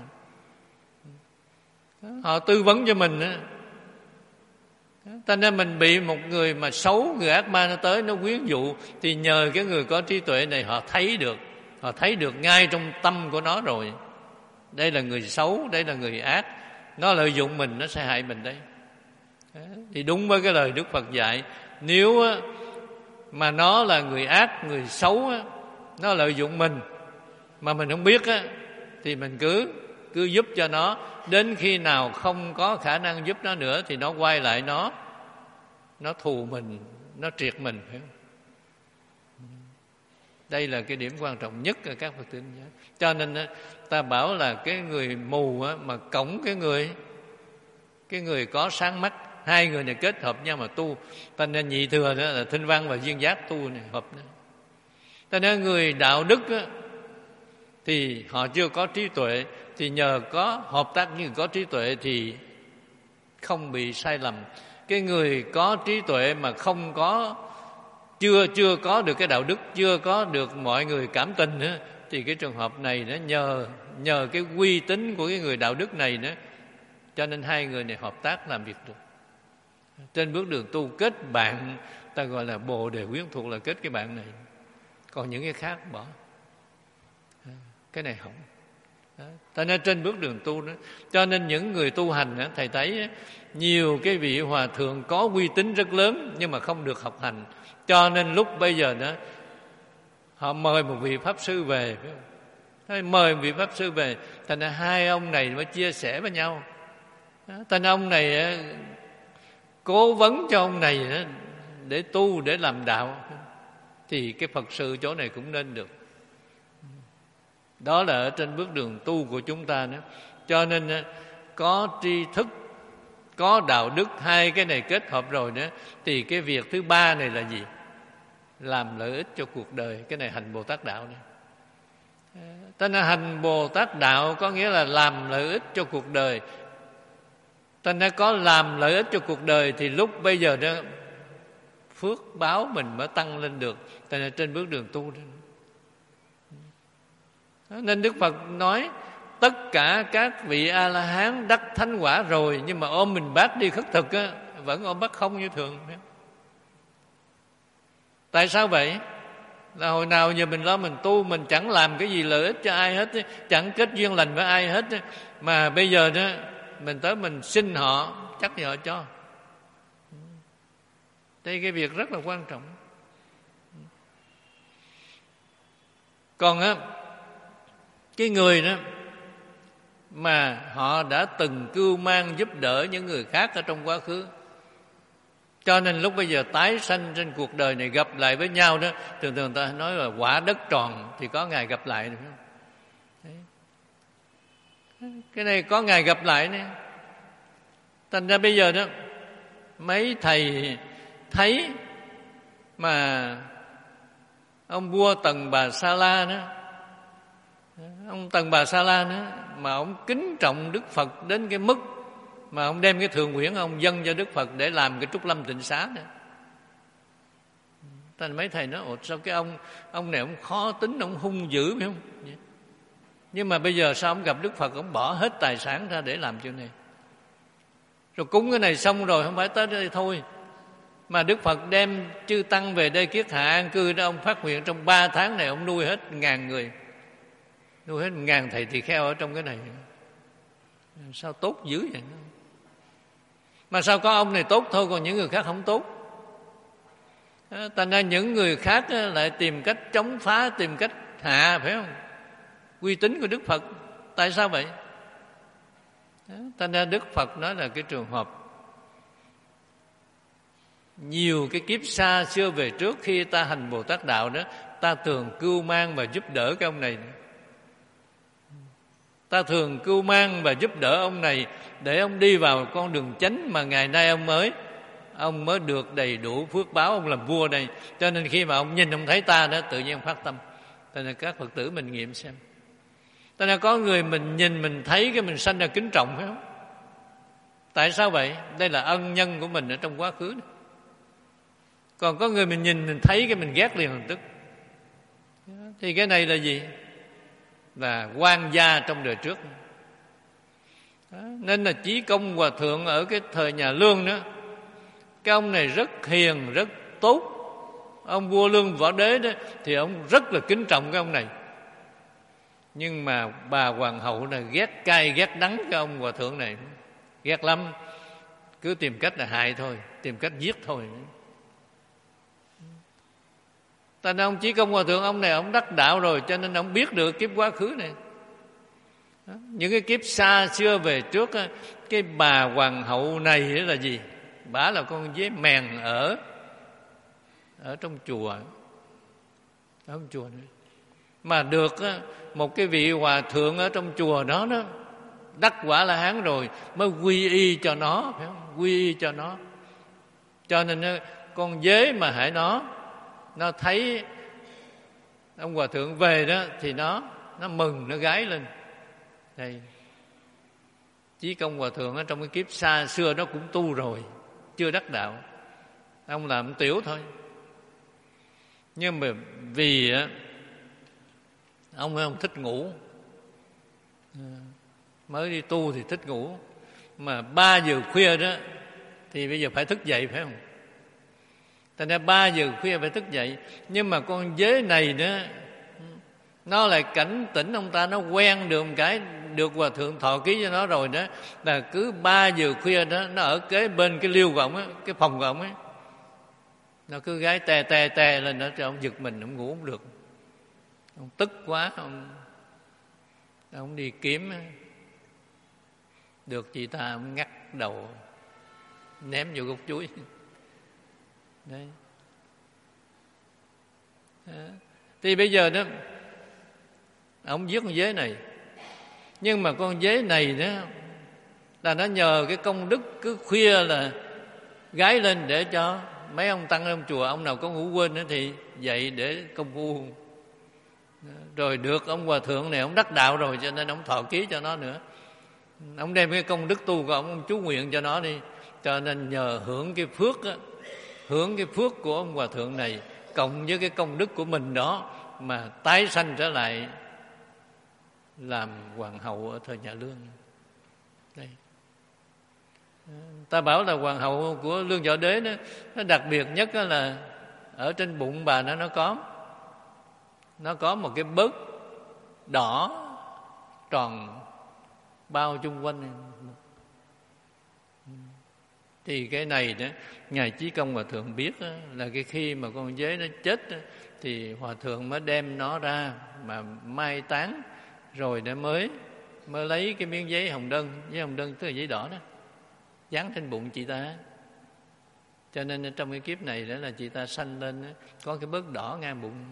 Họ tư vấn cho mình á. Ta nên mình bị một người mà xấu, người ác ma nó tới, nó quyến dụ, thì nhờ cái người có trí tuệ này họ thấy được, họ thấy được ngay trong tâm của nó rồi. Đây là người xấu, đây là người ác, nó lợi dụng mình, nó sẽ hại mình đây. Thì đúng với cái lời Đức Phật dạy, nếu mà nó là người ác, người xấu, nó lợi dụng mình mà mình không biết á, thì mình cứ cứ giúp cho nó, đến khi nào không có khả năng giúp nó nữa thì nó quay lại, nó nó thù mình, nó triệt mình, phải không? Đây là cái điểm quan trọng nhất ở các Phật tử. Cho nên ta bảo là cái người mù mà cõng cái người cái người có sáng mắt, hai người này kết hợp nhau mà tu. Ta nên nhị thừa đó là Thanh Văn và Duyên Giác tu này hợp đó. Ta nên người đạo đức đó, thì họ chưa có trí tuệ, thì nhờ có hợp tác như có trí tuệ thì không bị sai lầm. Cái người có trí tuệ mà không có chưa chưa có được cái đạo đức, chưa có được mọi người cảm tình nữa, thì cái trường hợp này nó nhờ nhờ cái uy tín của cái người đạo đức này nữa, cho nên hai người này hợp tác làm việc được. Trên bước đường tu kết bạn, ta gọi là bồ đề quyến thuộc, là kết cái bạn này. Còn những cái khác bỏ, cái này không. Ta nên trên bước đường tu đó. Cho nên những người tu hành đó, thầy thấy nhiều cái vị hòa thượng có uy tín rất lớn nhưng mà không được học hành. Cho nên lúc bây giờ đó họ mời một vị pháp sư về, mời một vị pháp sư về, thành ra hai ông này mới chia sẻ với nhau. Thành ông này cố vấn cho ông này để tu, để làm đạo, thì cái Phật sự chỗ này cũng nên được. Đó là ở trên bước đường tu của chúng ta nữa. Cho nên có tri thức, có đạo đức, hai cái này kết hợp rồi nữa, thì cái việc thứ ba này là gì? Làm lợi ích cho cuộc đời. Cái này hành Bồ Tát đạo này. Ta nói hành Bồ Tát đạo có nghĩa là làm lợi ích cho cuộc đời. Ta nói có làm lợi ích cho cuộc đời thì lúc bây giờ đó phước báo mình mới tăng lên được. Ta nói trên bước đường tu đó. Nên Đức Phật nói tất cả các vị A-la-hán đắc thánh quả rồi, nhưng mà ôm mình bát đi khất thực á, vẫn ôm bát không như thường. Tại sao vậy? Là hồi nào giờ mình lo mình tu, mình chẳng làm cái gì lợi ích cho ai hết, chẳng kết duyên lành với ai hết, mà bây giờ đó mình tới mình xin họ, chắc gì họ cho. Đây cái việc rất là quan trọng. Còn á, cái người đó mà họ đã từng cưu mang giúp đỡ những người khác ở trong quá khứ, cho nên lúc bây giờ tái sanh trên cuộc đời này gặp lại với nhau đó, thường thường ta nói là quả đất tròn thì có ngày gặp lại, đúng không? Đấy. Cái này có ngày gặp lại nè. Thành ra bây giờ đó, mấy thầy thấy mà ông vua Tần Bà Sa La đó, ông Tần Bà Sa La đó, mà ông kính trọng Đức Phật đến cái mức mà ông đem cái thượng quyển ông dâng cho Đức Phật để làm cái Trúc Lâm Tịnh Xá nữa. Thành mấy thầy nói, ồ sao cái ông ông này ông khó tính, ông hung dữ phải không? Nhưng mà bây giờ sao ông gặp Đức Phật, ông bỏ hết tài sản ra để làm chuyện này. Rồi cúng cái này xong rồi không phải tới đây thôi, mà Đức Phật đem chư tăng về đây kiết hạ an cư đó, ông phát nguyện trong ba tháng này ông nuôi hết ngàn người, nuôi hết ngàn thầy tỳ kheo ở trong cái này. Sao tốt dữ vậy? Mà sao có ông này tốt thôi, còn những người khác không tốt? Thành ra những người khác lại tìm cách chống phá, tìm cách hạ, phải không, uy tín của Đức Phật. Tại sao vậy? Thành ra Đức Phật nói là cái trường hợp nhiều cái kiếp xa xưa về trước, khi ta hành Bồ Tát đạo đó, ta thường cưu mang và giúp đỡ cái ông này. Ta thường cưu mang và giúp đỡ ông này để ông đi vào con đường chánh mà ngày nay ông mới ông mới được đầy đủ phước báo, ông làm vua đây. Cho nên khi mà ông nhìn ông thấy ta đó, tự nhiên phát tâm. Cho nên các Phật tử mình nghiệm xem. Cho nên có người mình nhìn mình thấy cái mình sanh ra kính trọng, phải không? Tại sao vậy? Đây là ân nhân của mình ở trong quá khứ đó. Còn có người mình nhìn mình thấy cái mình ghét liền lập tức. Thì cái này là gì? Là quan gia trong đời trước. Đó. Nên là Chí Công Hòa Thượng ở cái thời nhà Lương đó, cái ông này rất hiền, rất tốt. Ông vua Lương Võ Đế đó thì ông rất là kính trọng cái ông này. Nhưng mà bà hoàng hậu này ghét cay ghét đắng cái ông Hòa Thượng này, ghét lắm. Cứ tìm cách là hại thôi, tìm cách giết thôi. Tại nên ông Chí Công Hòa Thượng, ông này ông đắc đạo rồi, cho nên ông biết được kiếp quá khứ này. Đó. Những cái kiếp xa xưa về trước, cái bà hoàng hậu này là gì? Bà là con dế mèn ở ở trong chùa, ở trong chùa này. Mà được một cái vị hòa thượng ở trong chùa đó đó đắc quả La Hán rồi mới quy y cho nó, phải không? Quy y cho nó. Cho nên con dế mà hại nó, nó thấy ông hòa thượng về đó thì nó nó mừng, nó gái lên. Đây, Chí Công Hòa Thượng ở trong cái kiếp xa xưa nó cũng tu rồi, chưa đắc đạo. Ông làm tiểu thôi. Nhưng mà vì ông ông thích ngủ, mới đi tu thì thích ngủ, mà ba giờ khuya đó thì bây giờ phải thức dậy, phải không? Thành ra ba giờ khuya phải thức dậy. Nhưng mà con dế này đó, nó lại cảnh tỉnh ông ta, nó quen được một cái, được hòa thượng thọ ký cho nó rồi đó, là cứ ba giờ khuya đó nó ở kế bên cái liêu của ông á, cái phòng của ông ấy, nó cứ gái tè tè tè lên đó cho ông giật mình, ông ngủ không được. Ông tức quá, ông ông đi kiếm, được chị ta ông ngắt đầu ném vô gốc chuối. Đấy. Đó. Thì bây giờ đó ông giết con dế này, nhưng mà con dế này đó là nó nhờ cái công đức cứ khuya là gái lên để cho mấy ông tăng trong chùa, ông nào có ngủ quên nữa thì dậy để công phu. Rồi được ông hòa thượng này ông đắc đạo rồi, cho nên ông thọ ký cho nó nữa. Ông đem cái công đức tu của ông, ông chú nguyện cho nó đi. Cho nên nhờ hưởng cái phước á, hưởng cái phước của ông hòa thượng này cộng với cái công đức của mình đó mà tái sanh trở lại làm hoàng hậu ở thời nhà Lương. Đây. Ta bảo là hoàng hậu của Lương Võ Đế đó, nó đặc biệt nhất là ở trên bụng bà nó nó có nó có một cái bớt đỏ tròn bao chung quanh. Thì cái này đó, Ngài Chí Công Hòa Thượng biết đó, là cái khi mà con dế nó chết đó, thì Hòa Thượng mới đem nó ra mà mai táng, rồi nó mới mới lấy cái miếng giấy hồng đơn. Giấy hồng đơn tức là giấy đỏ đó, dán trên bụng chị ta. Cho nên trong cái kiếp này đó là chị ta sanh lên đó, có cái bớt đỏ ngang bụng.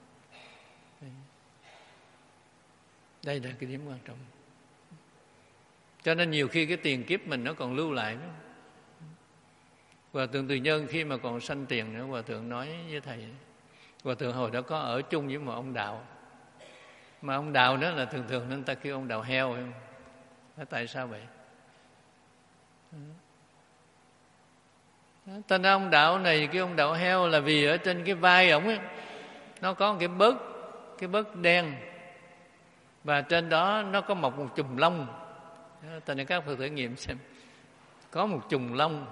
Đây là cái điểm quan trọng. Cho nên nhiều khi cái tiền kiếp mình nó còn lưu lại đó. Hòa Thượng Từ Nhân khi mà còn sanh tiền nữa, Hòa Thượng nói với thầy, Hòa Thượng hồi đó có ở chung với một ông đạo, mà ông đạo đó là thường thường nên ta kêu ông đạo heo, không? Tại sao vậy? Tên ông đạo này kêu ông đạo heo là vì ở trên cái vai ổng ấy, nó có một cái bớt cái bớt đen, và trên đó nó có mọc một chùm lông. Tại nên các Phật thử nghiệm xem, có một chùm lông.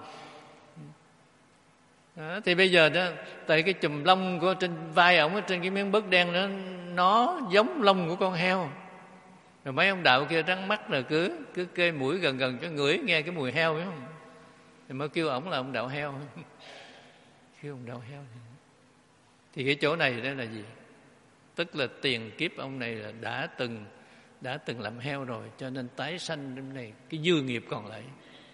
Đó, thì bây giờ đó, tại cái chùm lông của trên vai ổng, trên cái miếng bớt đen đó, nó giống lông của con heo. Rồi mấy ông đạo kia rắn mắt rồi cứ cứ kê mũi gần gần cho ngửi nghe cái mùi heo, phải không? Thì mới kêu ổng là ông đạo heo. Kêu ông đạo heo. Thì cái chỗ này đó là gì? Tức là tiền kiếp ông này là đã từng đã từng làm heo rồi, cho nên tái sanh trong này cái dư nghiệp còn lại.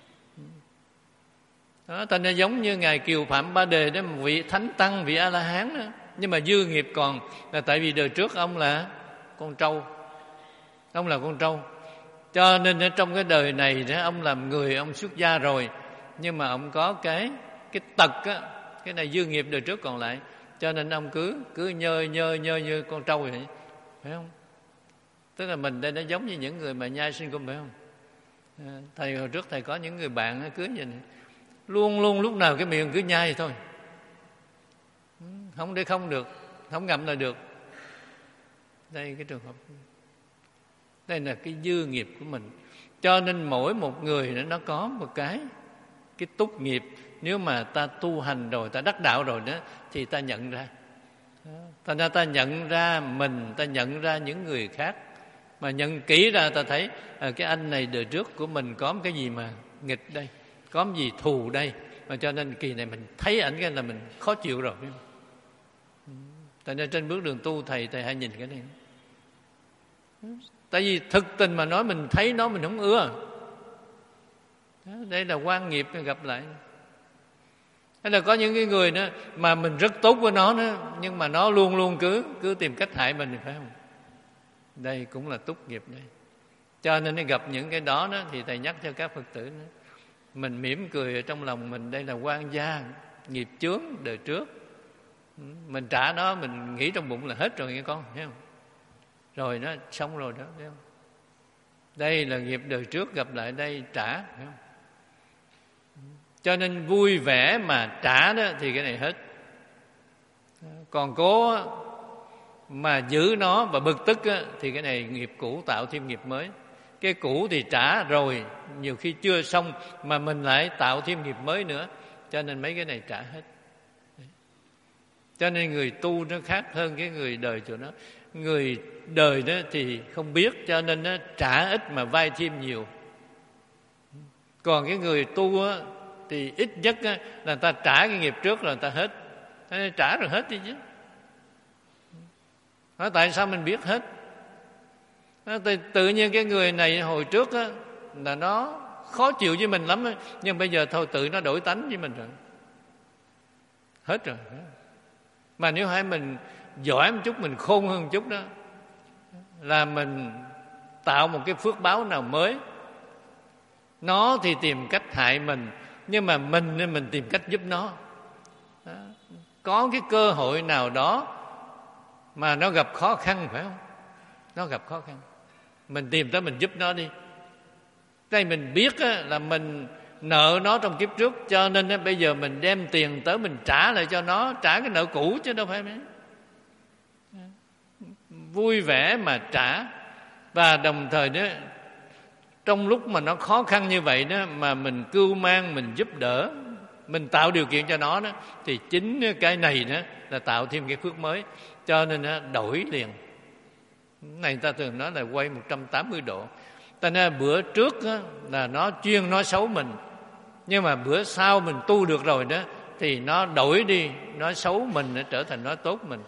Đó, thành ra giống như Ngài Kiều Phạm Ba Đề đó, một vị thánh tăng, vị A La Hán đó, nhưng mà dư nghiệp còn là tại vì đời trước ông là con trâu. Ông là con trâu. Cho nên ở trong cái đời này đó, ông làm người, ông xuất gia rồi, nhưng mà ông có cái cái tật á, cái này dư nghiệp đời trước còn lại, cho nên ông cứ cứ nhơ nhơ nhơ như con trâu vậy, phải không? Tức là mình đây nó giống như những người mà nhai sinh cung, phải không? À, thầy hồi trước thầy có những người bạn cứ vậy này, luôn luôn lúc nào cái miệng cứ nhai thôi, không để không được, không ngậm là được. Đây cái trường hợp, đây là cái dư nghiệp của mình. Cho nên mỗi một người nó có một cái cái túc nghiệp. Nếu mà ta tu hành rồi, ta đắc đạo rồi đó, thì ta nhận ra. Thành ra ta nhận ra mình, ta nhận ra những người khác. Mà nhận kỹ ra ta thấy à, cái anh này đời trước của mình có cái gì mà nghịch đây, có cái gì thù đây, mà cho nên kỳ này mình thấy ảnh cái là mình khó chịu rồi. Tại nên trên bước đường tu thầy thầy hay nhìn cái này. Tại vì thực tình mà nói mình thấy nó mình không ưa. Đó, đây là quan nghiệp gặp lại. Thế là có những cái người đó mà mình rất tốt với nó nữa, nhưng mà nó luôn luôn cứ cứ tìm cách hại mình, phải không? Đây cũng là túc nghiệp đây. Cho nên gặp những cái đó, đó thì thầy nhắc cho các Phật tử nữa, mình mỉm cười ở trong lòng mình, đây là oan gia, nghiệp chướng đời trước. Mình trả nó, mình nghĩ trong bụng là hết rồi nghe con, thấy không? Rồi nó xong rồi đó, thấy không? Đây là nghiệp đời trước gặp lại đây trả, thấy không? Cho nên vui vẻ mà trả đó thì cái này hết. Còn cố mà giữ nó và bực tức á, thì cái này nghiệp cũ tạo thêm nghiệp mới. Cái cũ thì trả rồi, nhiều khi chưa xong mà mình lại tạo thêm nghiệp mới nữa. Cho nên mấy cái này trả hết. Cho nên người tu nó khác hơn cái người đời chỗ đó. Người đời đó thì không biết, cho nên nó trả ít mà vay thêm nhiều. Còn cái người tu á, thì ít nhất á, là người ta trả cái nghiệp trước rồi người ta hết. Thế trả rồi hết đi chứ. Nói tại sao mình biết hết? Tự, tự nhiên cái người này hồi trước á, là nó khó chịu với mình lắm á, nhưng bây giờ thôi tự nó đổi tánh với mình rồi. Hết rồi. Mà nếu hai mình giỏi một chút, mình khôn hơn một chút đó, là mình tạo một cái phước báo nào mới. Nó thì tìm cách hại mình, nhưng mà mình nên mình tìm cách giúp nó. Đó. Có cái cơ hội nào đó mà nó gặp khó khăn, phải không? Nó gặp khó khăn, mình tìm tới mình giúp nó đi. Đây mình biết á, là mình nợ nó trong kiếp trước, cho nên á, bây giờ mình đem tiền tới mình trả lại cho nó, trả cái nợ cũ chứ đâu phải mấy. Vui vẻ mà trả, Và đồng thời đó, trong lúc mà nó khó khăn như vậy đó, mà mình cưu mang, mình giúp đỡ, mình tạo điều kiện cho nó đó, thì chính cái này đó là tạo thêm cái phước mới. Cho nên nó đổi liền. Này người ta thường nói là quay một trăm tám mươi độ. Ta nói bữa trước đó, là nó chuyên nói xấu mình, nhưng mà bữa sau mình tu được rồi đó, thì nó đổi đi, nói xấu mình nó trở thành nói tốt mình.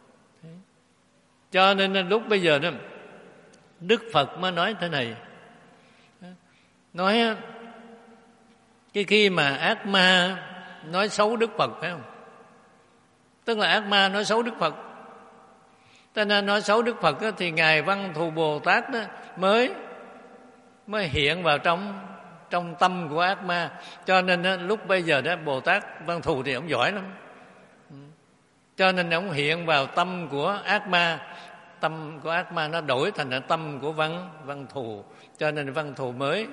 Cho nên lúc bây giờ đó, Đức Phật mới nói thế này. Nói cái khi mà ác ma nói xấu Đức Phật, phải không? Tức là ác ma nói xấu Đức Phật. Cho nên nói xấu Đức Phật đó, thì Ngài Văn Thù Bồ Tát đó mới mới hiện vào trong trong tâm của ác ma. Cho nên đó, lúc bây giờ đó Bồ Tát Văn Thù thì ông giỏi lắm. Cho nên ông hiện vào tâm của ác ma. Tâm của ác ma nó đổi thành là tâm của Văn Văn Thù. Cho nên Văn Thù mới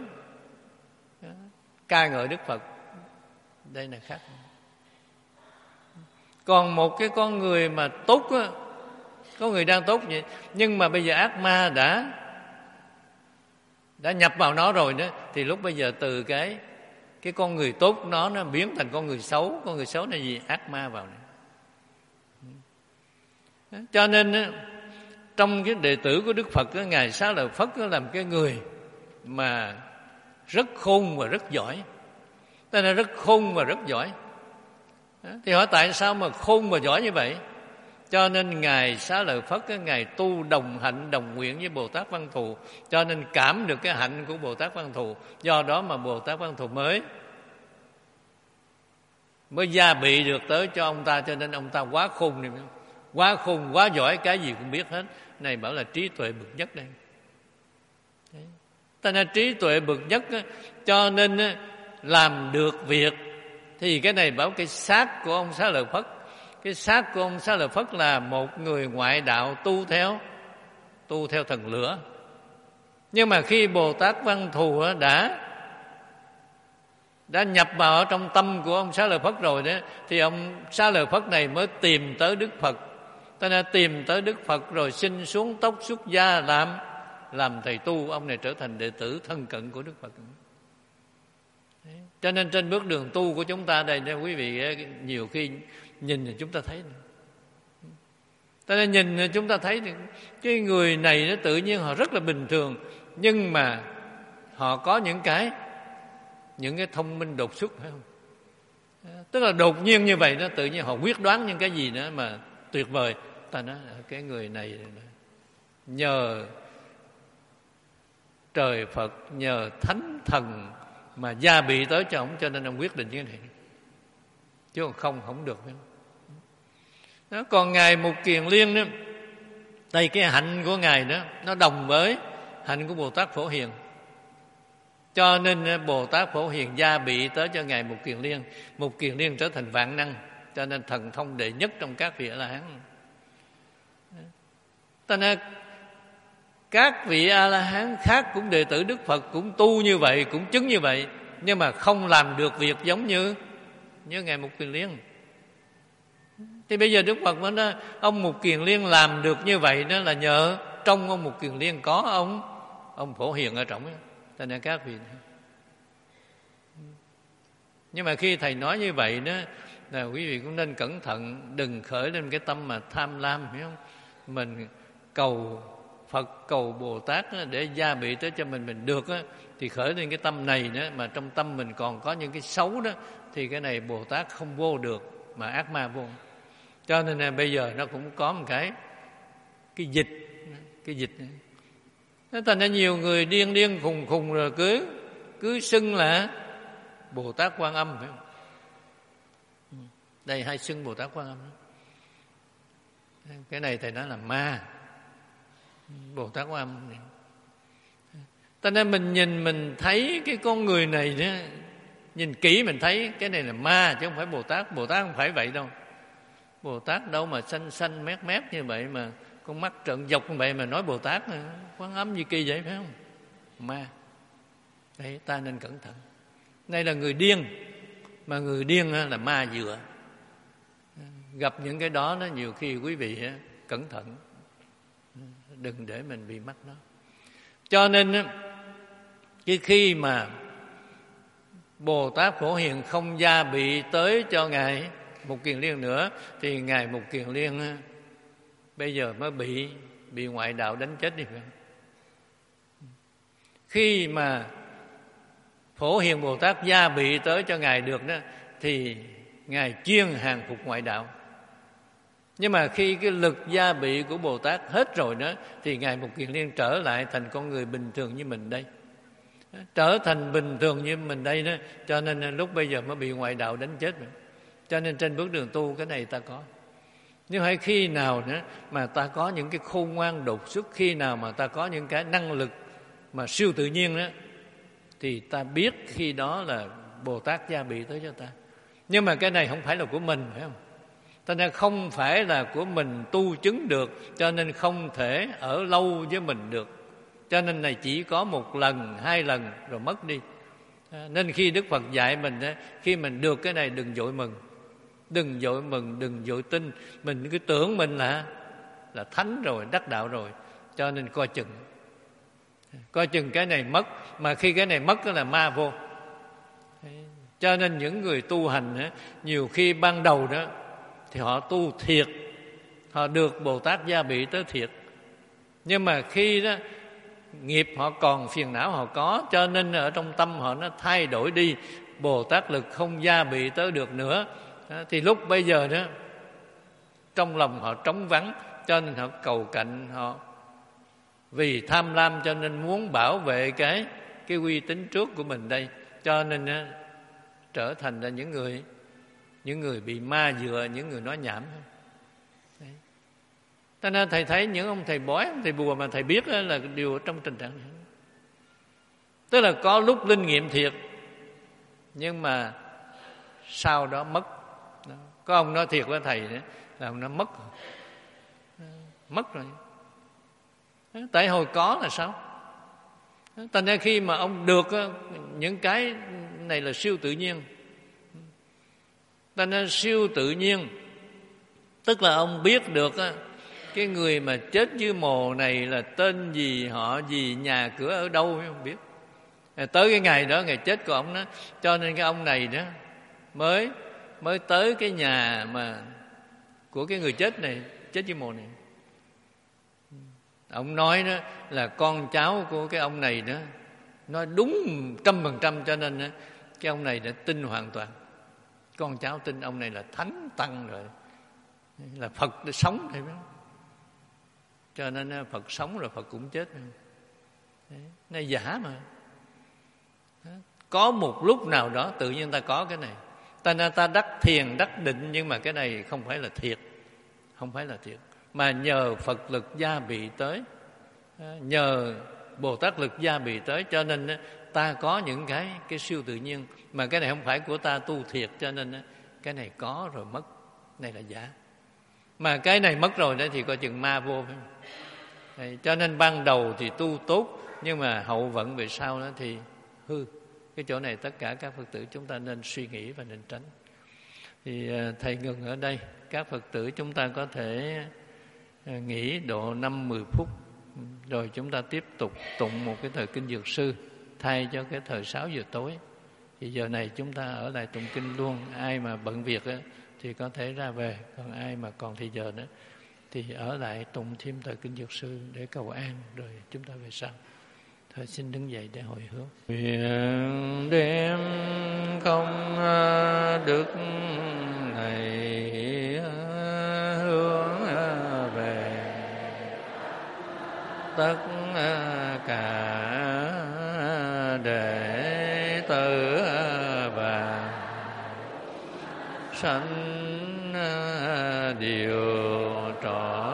ca ngợi Đức Phật. Đây là khác. Còn một cái con người mà tốt á, có người đang tốt vậy, nhưng mà bây giờ ác ma đã đã nhập vào nó rồi đó, thì lúc bây giờ từ cái cái con người tốt của nó nó biến thành con người xấu. Con người xấu là gì? Ác ma vào này. Cho nên trong cái đệ tử của Đức Phật, Ngài Xá Lợi Phất làm cái người mà rất khôn và rất giỏi. Tức là rất khôn và rất giỏi. Thì hỏi tại sao mà khôn và giỏi như vậy? Cho nên Ngài Xá Lợi Phất, Ngài tu đồng hạnh đồng nguyện với Bồ Tát Văn Thù, cho nên cảm được cái hạnh của Bồ Tát Văn Thù. Do đó mà Bồ Tát Văn Thù mới mới gia bị được tới cho ông ta. Cho nên ông ta quá khôn này, quá khôn, quá giỏi, cái gì cũng biết hết. Này bảo là trí tuệ bậc nhất đây. Ta nói trí tuệ bậc nhất, cho nên làm được việc. Thì cái này bảo cái xác của ông Xá Lợi Phất, cái xác của ông Xá Lợi Phất là một người ngoại đạo tu theo tu theo thần lửa. Nhưng mà khi Bồ Tát Văn Thù đã đã nhập vào ở trong tâm của ông Xá Lợi Phất rồi đó, thì ông Xá Lợi Phất này mới tìm tới Đức Phật. Ta nên tìm tới Đức Phật rồi xin xuống tóc xuất gia làm làm thầy tu. Ông này trở thành đệ tử thân cận của Đức Phật. Đấy. Cho nên trên bước đường tu của chúng ta đây, quý vị nhiều khi nhìn thì chúng ta thấy. Ta nên nhìn chúng ta thấy cái người này nó tự nhiên họ rất là bình thường, nhưng mà họ có những cái những cái thông minh đột xuất, phải không? Tức là đột nhiên như vậy đó, tự nhiên họ quyết đoán những cái gì đó mà tuyệt vời. Ta nói cái người này nhờ trời Phật, nhờ thánh thần mà gia bị tới cho ông, cho nên ông quyết định như thế này. Chứ còn không không được. Đó, còn Ngài Mục Kiền Liên đó, đây cái hạnh của Ngài đó nó đồng với hạnh của Bồ Tát Phổ Hiền. Cho nên Bồ Tát Phổ Hiền gia bị tới cho Ngài Mục Kiền Liên. Mục Kiền Liên trở thành vạn năng, cho nên thần thông đệ nhất trong các vị A-la-hán. Ta nói các vị A-la-hán khác cũng đệ tử Đức Phật, cũng tu như vậy, cũng chứng như vậy, nhưng mà không làm được việc giống như như Ngài Mục Kiền Liên. Thì bây giờ Đức Phật mới nói ông Mục Kiền Liên làm được như vậy đó là nhờ trong ông Mục Kiền Liên có ông ông Phổ Hiền ở trong đó. Cho nên các vị, nhưng mà khi thầy nói như vậy đó là quý vị cũng nên cẩn thận, đừng khởi lên cái tâm mà tham lam, hiểu không? Mình cầu Phật, cầu Bồ Tát để gia bị tới cho mình mình được á, thì khởi lên cái tâm này đó, mà trong tâm mình còn có những cái xấu đó, thì cái này Bồ Tát không vô được, mà ác ma vô. Cho nên là bây giờ nó cũng có một cái cái dịch, cái dịch này. Nó thành ra nhiều người điên điên khùng khùng rồi cứ cứ xưng là Bồ Tát Quan Âm, phải không? Đây hay xưng Bồ Tát Quan Âm đó. Cái này thầy nói là ma, Bồ Tát Quan Âm này. Cho nên mình nhìn mình thấy cái con người này đó, nhìn kỹ mình thấy cái này là ma chứ không phải Bồ Tát. Bồ Tát không phải vậy đâu. Bồ Tát đâu mà xanh xanh mét mét như vậy, mà con mắt trợn dọc như vậy mà nói Bồ Tát Quan Âm gì kỳ vậy, phải không? Ma. Đấy, ta nên cẩn thận. Đây là người điên, mà người điên là ma dựa. Gặp những cái đó đó, nhiều khi quý vị cẩn thận, đừng để mình bị mắc nó. Cho nên cái khi mà Bồ Tát Phổ Hiền không gia bị tới cho Ngài Mục Kiền Liên nữa, thì Ngài Mục Kiền Liên bây giờ mới bị bị ngoại đạo đánh chết đi. Khi mà Phổ Hiền Bồ Tát gia bị tới cho Ngài được đó, thì Ngài chuyên hàng phục ngoại đạo. Nhưng mà khi cái lực gia bị của Bồ Tát hết rồi đó, thì Ngài Mục Kiền Liên trở lại thành con người bình thường như mình đây. Trở thành bình thường như mình đây đó. Cho nên lúc bây giờ mới bị ngoại đạo đánh chết nữa. Cho nên trên bước đường tu cái này ta có. Nhưng hay khi nào nữa mà ta có những cái khôn ngoan đột xuất, khi nào mà ta có những cái năng lực mà siêu tự nhiên đó, thì ta biết khi đó là Bồ Tát gia bị tới cho ta. Nhưng mà cái này không phải là của mình, phải không? Cho nên không phải là của mình tu chứng được, cho nên không thể ở lâu với mình được. Cho nên này chỉ có một lần, hai lần rồi mất đi. Nên khi Đức Phật dạy mình, khi mình được cái này đừng vội mừng, đừng vội mừng, đừng vội tin. Mình cứ tưởng mình là là thánh rồi, đắc đạo rồi. Cho nên coi chừng, coi chừng cái này mất. Mà khi cái này mất là ma vô. Cho nên những người tu hành nhiều khi ban đầu đó thì họ tu thiệt, họ được Bồ Tát gia bị tới thiệt. Nhưng mà khi đó nghiệp họ còn, phiền não họ có, cho nên ở trong tâm họ nó thay đổi đi, Bồ Tát lực không gia bị tới được nữa. Thì lúc bây giờ đó trong lòng họ trống vắng, cho nên họ cầu cạnh, họ vì tham lam cho nên muốn bảo vệ cái cái uy tín trước của mình đây, cho nên á, trở thành ra những người những người bị ma dựa, những người nói nhảm. Đấy. Cho nên thầy thấy những ông thầy bói, ông thầy bùa mà thầy biết là đều trong tình trạng này. Tức là có lúc linh nghiệm thiệt, nhưng mà sau đó mất. Có ông nói thiệt với thầy nữa, là ông nó mất rồi. Mất rồi. Tại hồi có là sao? Thành ra khi mà ông được những cái này là siêu tự nhiên. Thành ra siêu tự nhiên tức là ông biết được cái người mà chết dưới mồ này là tên gì, họ gì, nhà cửa ở đâu không biết. Tới cái ngày đó, ngày chết của ông đó, cho nên cái ông này đó mới mới tới cái nhà mà của cái người chết này, chết dưới mồ này. Ông nói đó là con cháu của cái ông này đó nói đúng trăm phần trăm, cho nên đó, cái ông này đã tin hoàn toàn. Con cháu tin ông này là thánh tăng rồi, là Phật sống thì đó. Cho nên Phật sống rồi Phật cũng chết. Nó giả mà. Có một lúc nào đó tự nhiên ta có cái này. Ta nên ta đắc thiền, đắc định, nhưng mà cái này không phải là thiệt. Không phải là thiệt. Mà nhờ Phật lực gia bị tới, nhờ Bồ Tát lực gia bị tới, cho nên ta có những cái cái siêu tự nhiên. Mà cái này không phải của ta tu thiệt, cho nên cái này có rồi mất. Này là giả. Mà cái này mất rồi đó thì coi chừng ma vô. Đấy, cho nên ban đầu thì tu tốt, nhưng mà hậu vận về sau đó thì hư. Cái chỗ này tất cả các Phật tử chúng ta nên suy nghĩ và nên tránh. Thì thầy ngừng ở đây. Các Phật tử chúng ta có thể nghỉ độ năm mười phút, rồi chúng ta tiếp tục tụng một cái thời kinh Dược Sư thay cho cái thời sáu giờ tối. Thì giờ này chúng ta ở lại tụng kinh luôn. Ai mà bận việc á, thì có thể ra về. Còn ai mà còn thì giờ nữa thì ở lại tụng thêm thời kinh Dược Sư để cầu an, rồi chúng ta về sau. Thôi xin đứng dậy để hồi hướng. Nguyện đem công đức này hướng về tất cả đệ tử và sanh điều trọn